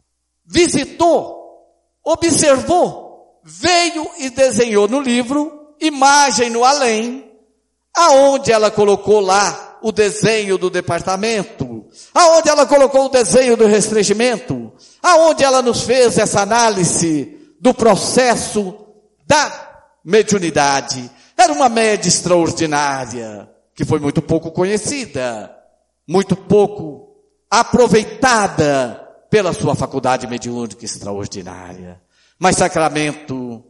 visitou, observou, veio e desenhou no livro, imagem no além, aonde ela colocou lá o desenho do departamento, aonde ela colocou o desenho do restringimento, aonde ela nos fez essa análise do processo da mediunidade. Era uma média extraordinária, que foi muito pouco conhecida, muito pouco aproveitada pela sua faculdade mediúnica extraordinária. Mas Sacramento,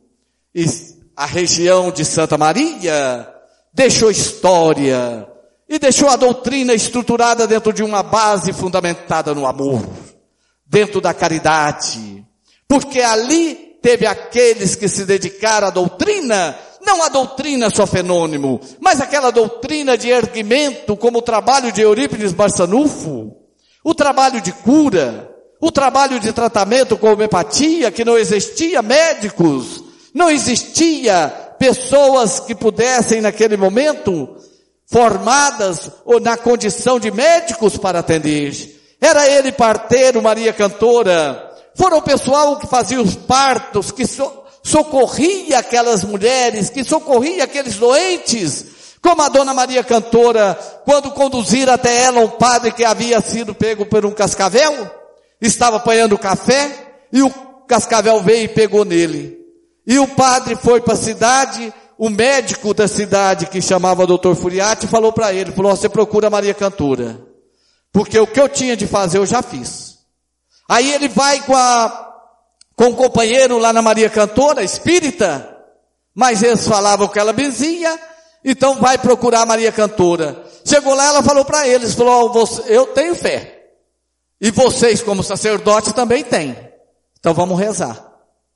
a região de Santa Maria, deixou história e deixou a doutrina estruturada dentro de uma base fundamentada no amor, dentro da caridade, porque ali teve aqueles que se dedicaram à doutrina, não a doutrina só fenômeno, mas aquela doutrina de erguimento, como o trabalho de Eurípides Barçanufo, o trabalho de cura, o trabalho de tratamento com homeopatia, que não existia médicos, não existia pessoas que pudessem naquele momento, formadas ou na condição de médicos para atender. Era ele parteiro, Maria Cantora, foram o pessoal que fazia os partos, que so, socorria aquelas mulheres, que socorria aqueles doentes, como a dona Maria Cantora, quando conduziram até ela um padre que havia sido pego por um cascavel, estava apanhando café, e o cascavel veio e pegou nele. E o padre foi para a cidade, o médico da cidade, que chamava doutor Furiati, falou para ele, falou, você procura a Maria Cantora, porque o que eu tinha de fazer eu já fiz. Aí ele vai com a, com o companheiro lá na Maria Cantora, espírita, mas eles falavam que ela benzia, então vai procurar a Maria Cantora. Chegou lá, ela falou para eles, falou, oh, eu tenho fé, e vocês como sacerdotes também têm, então vamos rezar.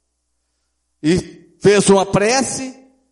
E fez uma prece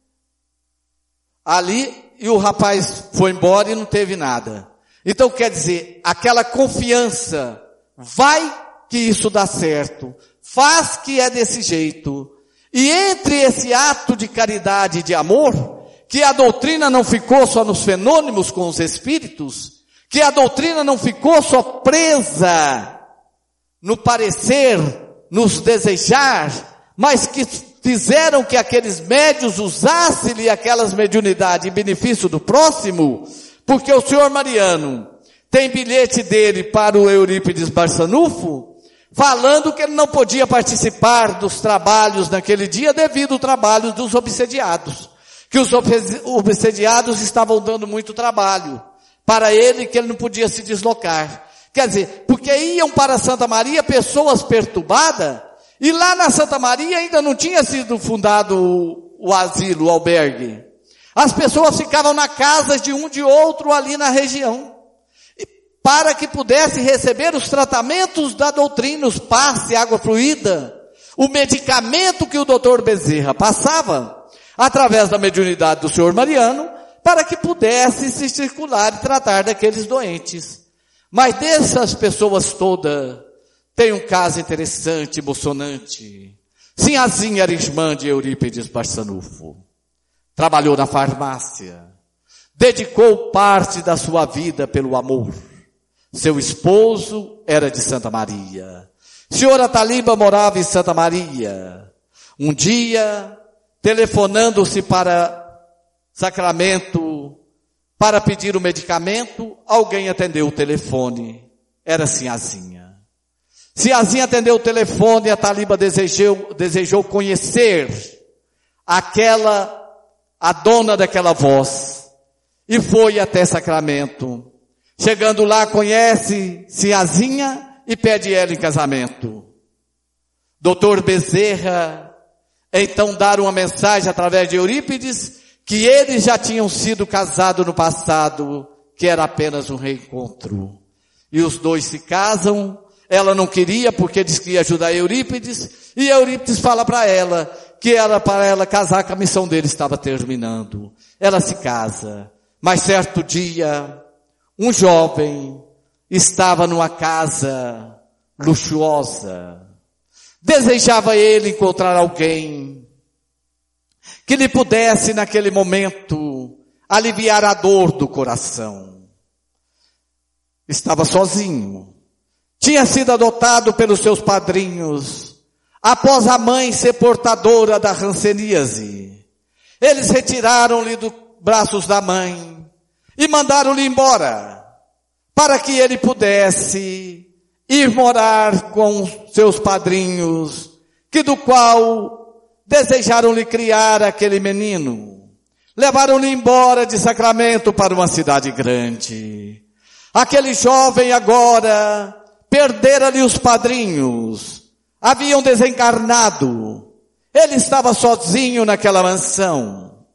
ali, e o rapaz foi embora e não teve nada. Então quer dizer, aquela confiança, vai que isso dá certo, faz que é desse jeito. E entre esse ato de caridade e de amor, que a doutrina não ficou só nos fenômenos com os espíritos, que a doutrina não ficou só presa no parecer, nos desejar, mas que fizeram que aqueles médios usassem aquelas mediunidades em benefício do próximo, porque o senhor Mariano tem bilhete dele para o Eurípides Barçanufo, falando que ele não podia participar dos trabalhos naquele dia devido ao trabalho dos obsediados. Que os obsediados estavam dando muito trabalho para ele, que ele não podia se deslocar. Quer dizer, porque iam para Santa Maria pessoas perturbadas, e lá na Santa Maria ainda não tinha sido fundado o, o asilo, o albergue. As pessoas ficavam na casa de um de outro ali na região, para que pudesse receber os tratamentos da doutrina, os passes, água fluida, o medicamento que o doutor Bezerra passava, através da mediunidade do senhor Mariano, para que pudesse se circular e tratar daqueles doentes. Mas dessas pessoas todas, tem um caso interessante, emocionante. Sinhazinha era irmã de Eurípides Barçanufo. Trabalhou na farmácia. Dedicou parte da sua vida pelo amor. Seu esposo era de Santa Maria. Senhora Taliba morava em Santa Maria. Um dia, telefonando-se para Sacramento, para pedir o medicamento, alguém atendeu o telefone. Era Sinhazinha. Sinhazinha atendeu o telefone e a Taliba desejou, desejou conhecer aquela, a dona daquela voz. E foi até Sacramento. Chegando lá, conhece Sinhazinha e pede ela em casamento. doutor Bezerra, então, dar uma mensagem através de Eurípides, que eles já tinham sido casados no passado, que era apenas um reencontro. E os dois se casam, ela não queria porque diz que ia ajudar Eurípides, e Eurípides fala para ela, que era para ela casar, que a missão dele estava terminando. Ela se casa, mas certo dia, um jovem estava numa casa luxuosa. Desejava ele encontrar alguém que lhe pudesse naquele momento aliviar a dor do coração. Estava sozinho. Tinha sido adotado pelos seus padrinhos após a mãe ser portadora da hanseníase. Eles retiraram-lhe dos braços da mãe e mandaram-lhe embora para que ele pudesse ir morar com seus padrinhos, que do qual desejaram lhe criar aquele menino. Levaram-lhe embora de Sacramento para uma cidade grande. Aquele jovem agora perdera-lhe os padrinhos, haviam desencarnado. Ele estava sozinho naquela mansão.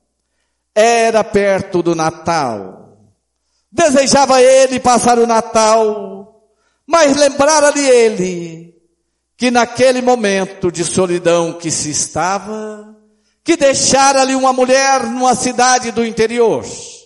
Era perto do Natal. Desejava ele passar o Natal, mas lembrara-lhe ele que naquele momento de solidão que se estava, que deixara-lhe uma mulher numa cidade do interior,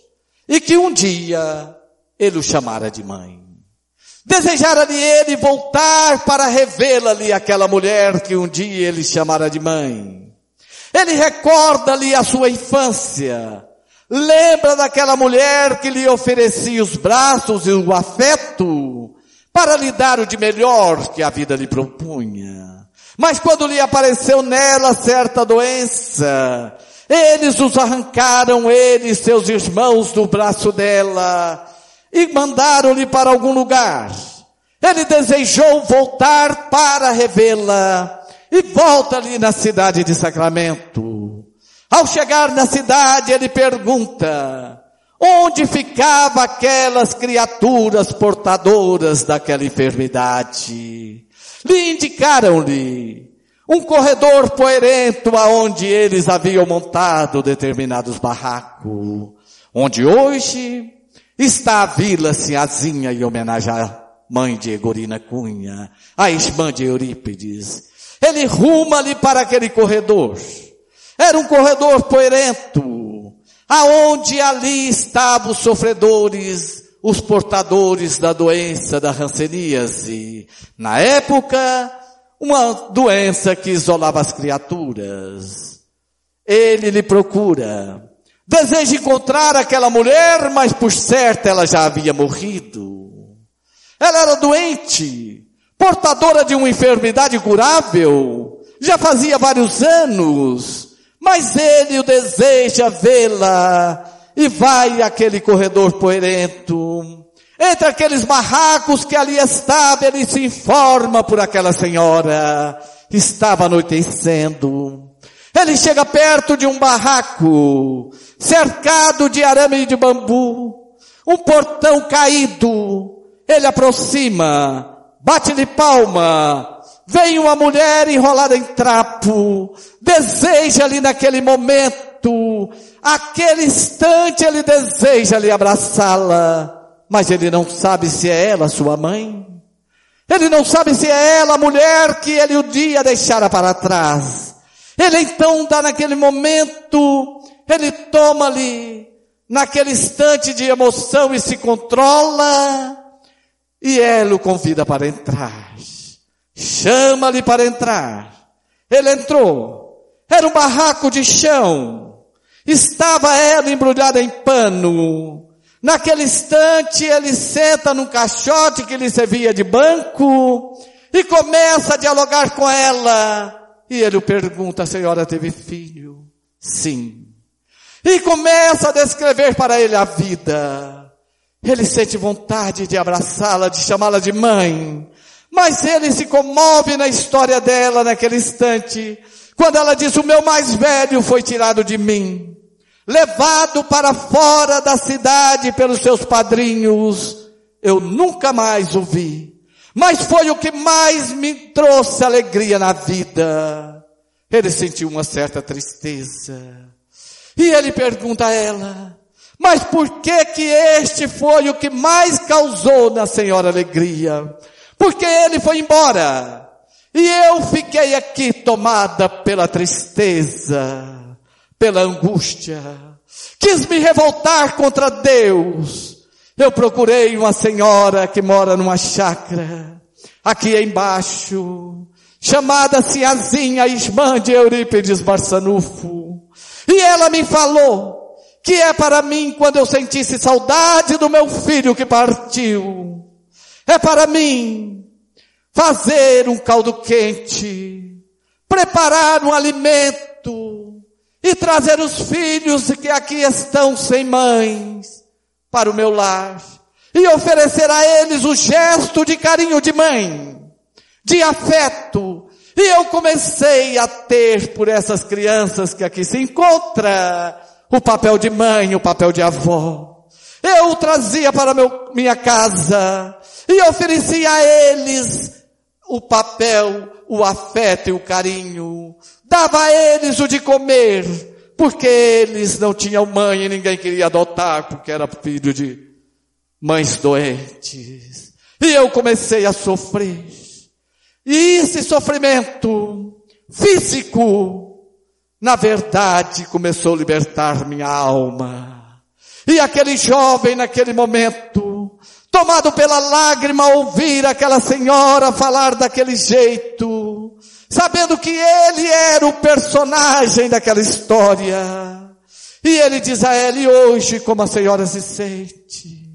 e que um dia ele o chamara de mãe. Desejara-lhe ele voltar para revê-la-lhe aquela mulher que um dia ele chamara de mãe. Ele recorda-lhe a sua infância, lembra daquela mulher que lhe oferecia os braços e o afeto, para lhe dar o de melhor que a vida lhe propunha. Mas quando lhe apareceu nela certa doença, eles os arrancaram, ele e seus irmãos, do braço dela, e mandaram-lhe para algum lugar. Ele desejou voltar para revê-la, e volta ali na cidade de Sacramento. Ao chegar na cidade, ele pergunta: onde ficavam aquelas criaturas portadoras daquela enfermidade? Lhe indicaram-lhe um corredor poeirento aonde eles haviam montado determinados barracos, onde hoje está a Vila Sinhazinha em homenagem à mãe de Egorina Cunha, a irmã de Eurípides. Ele ruma-lhe para aquele corredor. Era um corredor poeirento, aonde ali estavam os sofredores, os portadores da doença da hanseníase. Na época, uma doença que isolava as criaturas. Ele lhe procura. Deseja encontrar aquela mulher, mas por certo ela já havia morrido. Ela era doente, portadora de uma enfermidade curável, já fazia vários anos. Mas ele o deseja vê-la, e vai àquele corredor poeirento, Entre aqueles barracos que ali estava, ele se informa por aquela senhora. Estava anoitecendo. Ele chega perto de um barraco, cercado de arame e de bambu, um portão caído. Ele aproxima, bate-lhe palma. Vem uma mulher enrolada em trapo, deseja ali naquele momento, aquele instante ele deseja ali abraçá-la, mas ele não sabe se é ela sua mãe. Ele não sabe se é ela a mulher que ele o dia deixara para trás. Ele então dá naquele momento, ele toma ali, naquele instante de emoção e se controla, e ela o convida para entrar. Chama-lhe para entrar. Ele entrou. Era um barraco de chão. Estava ela embrulhada em pano. Naquele instante ele senta num caixote que lhe servia de banco e começa a dialogar com ela. E ele o pergunta: a senhora teve filho? Sim. E começa a descrever para ele a vida. Ele sente vontade de abraçá-la, de chamá-la de mãe. Mas ele se comove na história dela naquele instante, quando ela diz: o meu mais velho foi tirado de mim, levado para fora da cidade pelos seus padrinhos. Eu nunca mais o vi, mas foi o que mais me trouxe alegria na vida. Ele sentiu uma certa tristeza. E ele pergunta a ela: mas por que que este foi o que mais causou na senhora alegria? Porque ele foi embora, e eu fiquei aqui tomada pela tristeza, pela angústia. Quis me revoltar contra Deus. Eu procurei uma senhora que mora numa chácara, aqui embaixo, chamada Sinhazinha, irmã de Eurípides Barçanufo. E ela me falou que é para mim quando eu sentisse saudade do meu filho que partiu. É para mim fazer um caldo quente, preparar um alimento e trazer os filhos que aqui estão sem mães para o meu lar e oferecer a eles o gesto de carinho de mãe, de afeto. E eu comecei a ter por essas crianças que aqui se encontram o papel de mãe, o papel de avó. Eu o trazia para meu, minha casa e oferecia a eles o papel, o afeto e o carinho. Dava a eles o de comer, porque eles não tinham mãe e ninguém queria adotar, porque era filho de mães doentes. E eu comecei a sofrer. E esse sofrimento físico, na verdade, começou a libertar minha alma. E aquele jovem, naquele momento, tomado pela lágrima, ouvir aquela senhora falar daquele jeito, sabendo que ele era o personagem daquela história. E ele diz a ela: e hoje como a senhora se sente?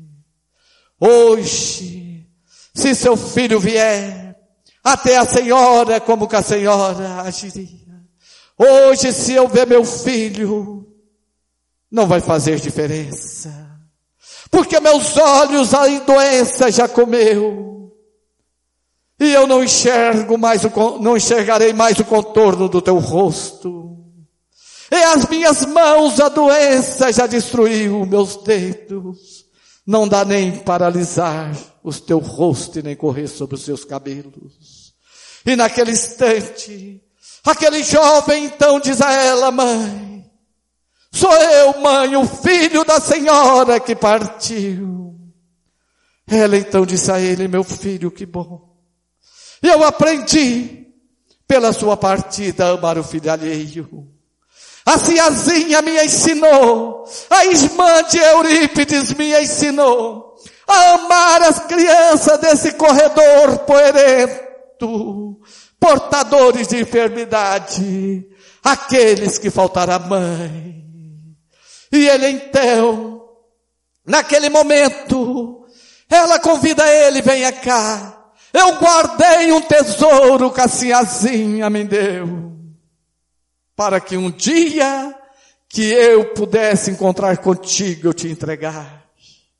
Hoje, se seu filho vier até a senhora, como que a senhora agiria? Hoje, se eu ver meu filho, não vai fazer diferença, porque meus olhos a doença já comeu, e eu não enxergo mais o, não enxergarei mais o contorno do teu rosto, e as minhas mãos a doença já destruiu meus dedos, não dá nem paralisar o teu rosto e nem correr sobre os seus cabelos. E naquele instante, aquele jovem então diz a ela: mãe, sou eu, mãe, o filho da senhora que partiu. Ela então disse a ele: meu filho, que bom. Eu aprendi pela sua partida a amar o filho alheio. A Sinhazinha me ensinou, a irmã de Eurípides me ensinou a amar as crianças desse corredor poerento, portadores de enfermidade, aqueles que faltaram a mãe. E ele então, naquele momento, ela convida ele: venha cá, eu guardei um tesouro que a Sinhazinha me deu, para que um dia que eu pudesse encontrar contigo, eu te entregar.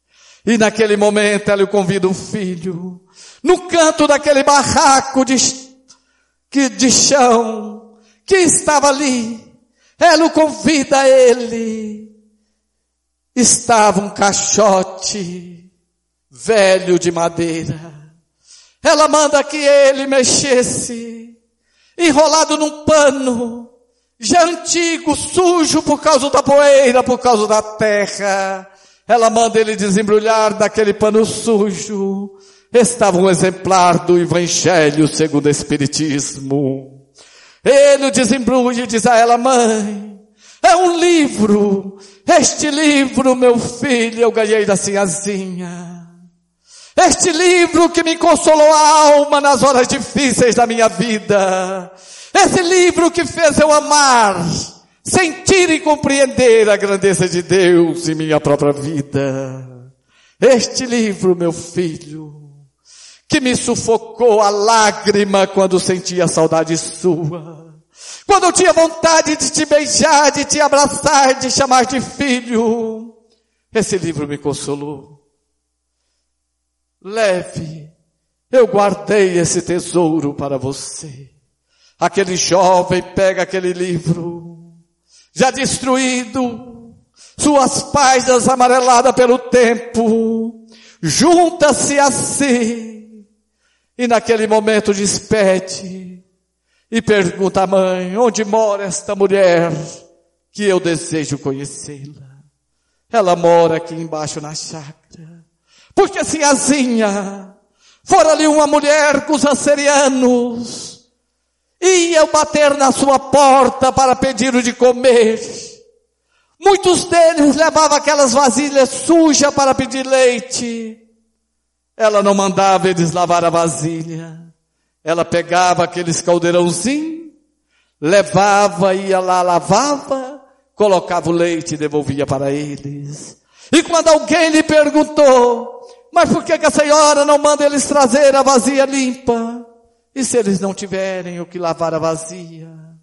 E naquele momento ela convida o filho, no canto daquele barraco de, que, de chão, que estava ali, ela o convida a ele. Estava um caixote velho de madeira. Ela manda que ele mexesse, enrolado num pano, já antigo, sujo por causa da poeira, por causa da terra. Ela manda ele desembrulhar daquele pano sujo. Estava um exemplar do Evangelho segundo o Espiritismo. Ele o desembrulha e diz a ela: mãe, é um livro. Este livro, meu filho, eu ganhei da sinhazinha. Este livro que me consolou a alma nas horas difíceis da minha vida. Esse livro que fez eu amar, sentir e compreender a grandeza de Deus em minha própria vida. Este livro, meu filho, que me sufocou a lágrima quando sentia saudade sua. Quando eu tinha vontade de te beijar, de te abraçar, de chamar de filho. Esse livro me consolou. Leve, eu guardei esse tesouro para você. Aquele jovem pega aquele livro, já destruído, suas páginas amareladas pelo tempo, junta-se a si, e naquele momento despede, e pergunta à mãe: onde mora esta mulher que eu desejo conhecê-la? Ela mora aqui embaixo na chácara. Porque sinhazinha, fora ali uma mulher com os açerianos, ia bater na sua porta para pedir-o de comer. Muitos deles levavam aquelas vasilhas sujas para pedir leite. Ela não mandava eles lavar a vasilha. Ela pegava aqueles caldeirãozinhos, levava, ia lá, lavava, colocava o leite e devolvia para eles. E quando alguém lhe perguntou: mas por que que a senhora não manda eles trazer a vasilha limpa? E se eles não tiverem o que lavar a vasilha?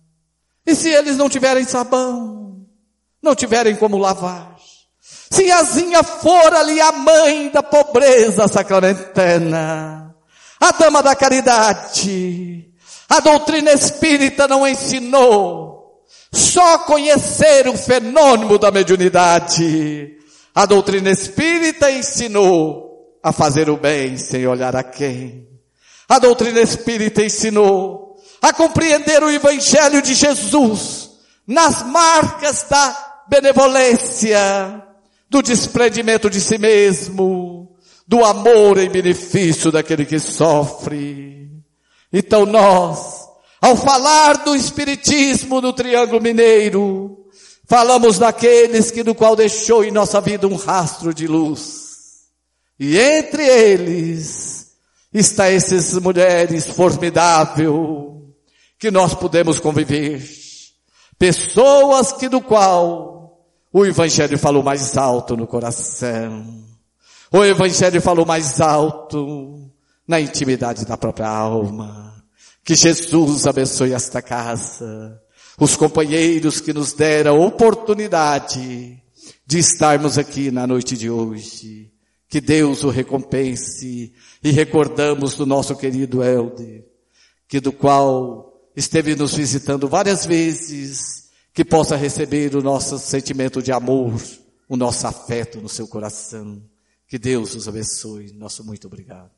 E se eles não tiverem sabão? Não tiverem como lavar? Sinhazinha fora ali a mãe da pobreza sacramentana, a dama da caridade. A doutrina espírita não ensinou só conhecer o fenômeno da mediunidade. A doutrina espírita ensinou a fazer o bem sem olhar a quem. A doutrina espírita ensinou a compreender o Evangelho de Jesus nas marcas da benevolência, do desprendimento de si mesmo, do amor em benefício daquele que sofre. Então nós, ao falar do Espiritismo no Triângulo Mineiro, falamos daqueles que do qual deixou em nossa vida um rastro de luz. E entre eles está essas mulheres formidáveis que nós podemos conviver. Pessoas que do qual o Evangelho falou mais alto no coração. O Evangelho falou mais alto na intimidade da própria alma. Que Jesus abençoe esta casa. Os companheiros que nos deram a oportunidade de estarmos aqui na noite de hoje. Que Deus o recompense. E recordamos do nosso querido Helder, que do qual esteve nos visitando várias vezes, que possa receber o nosso sentimento de amor, o nosso afeto no seu coração. Que Deus os abençoe. Nosso muito obrigado.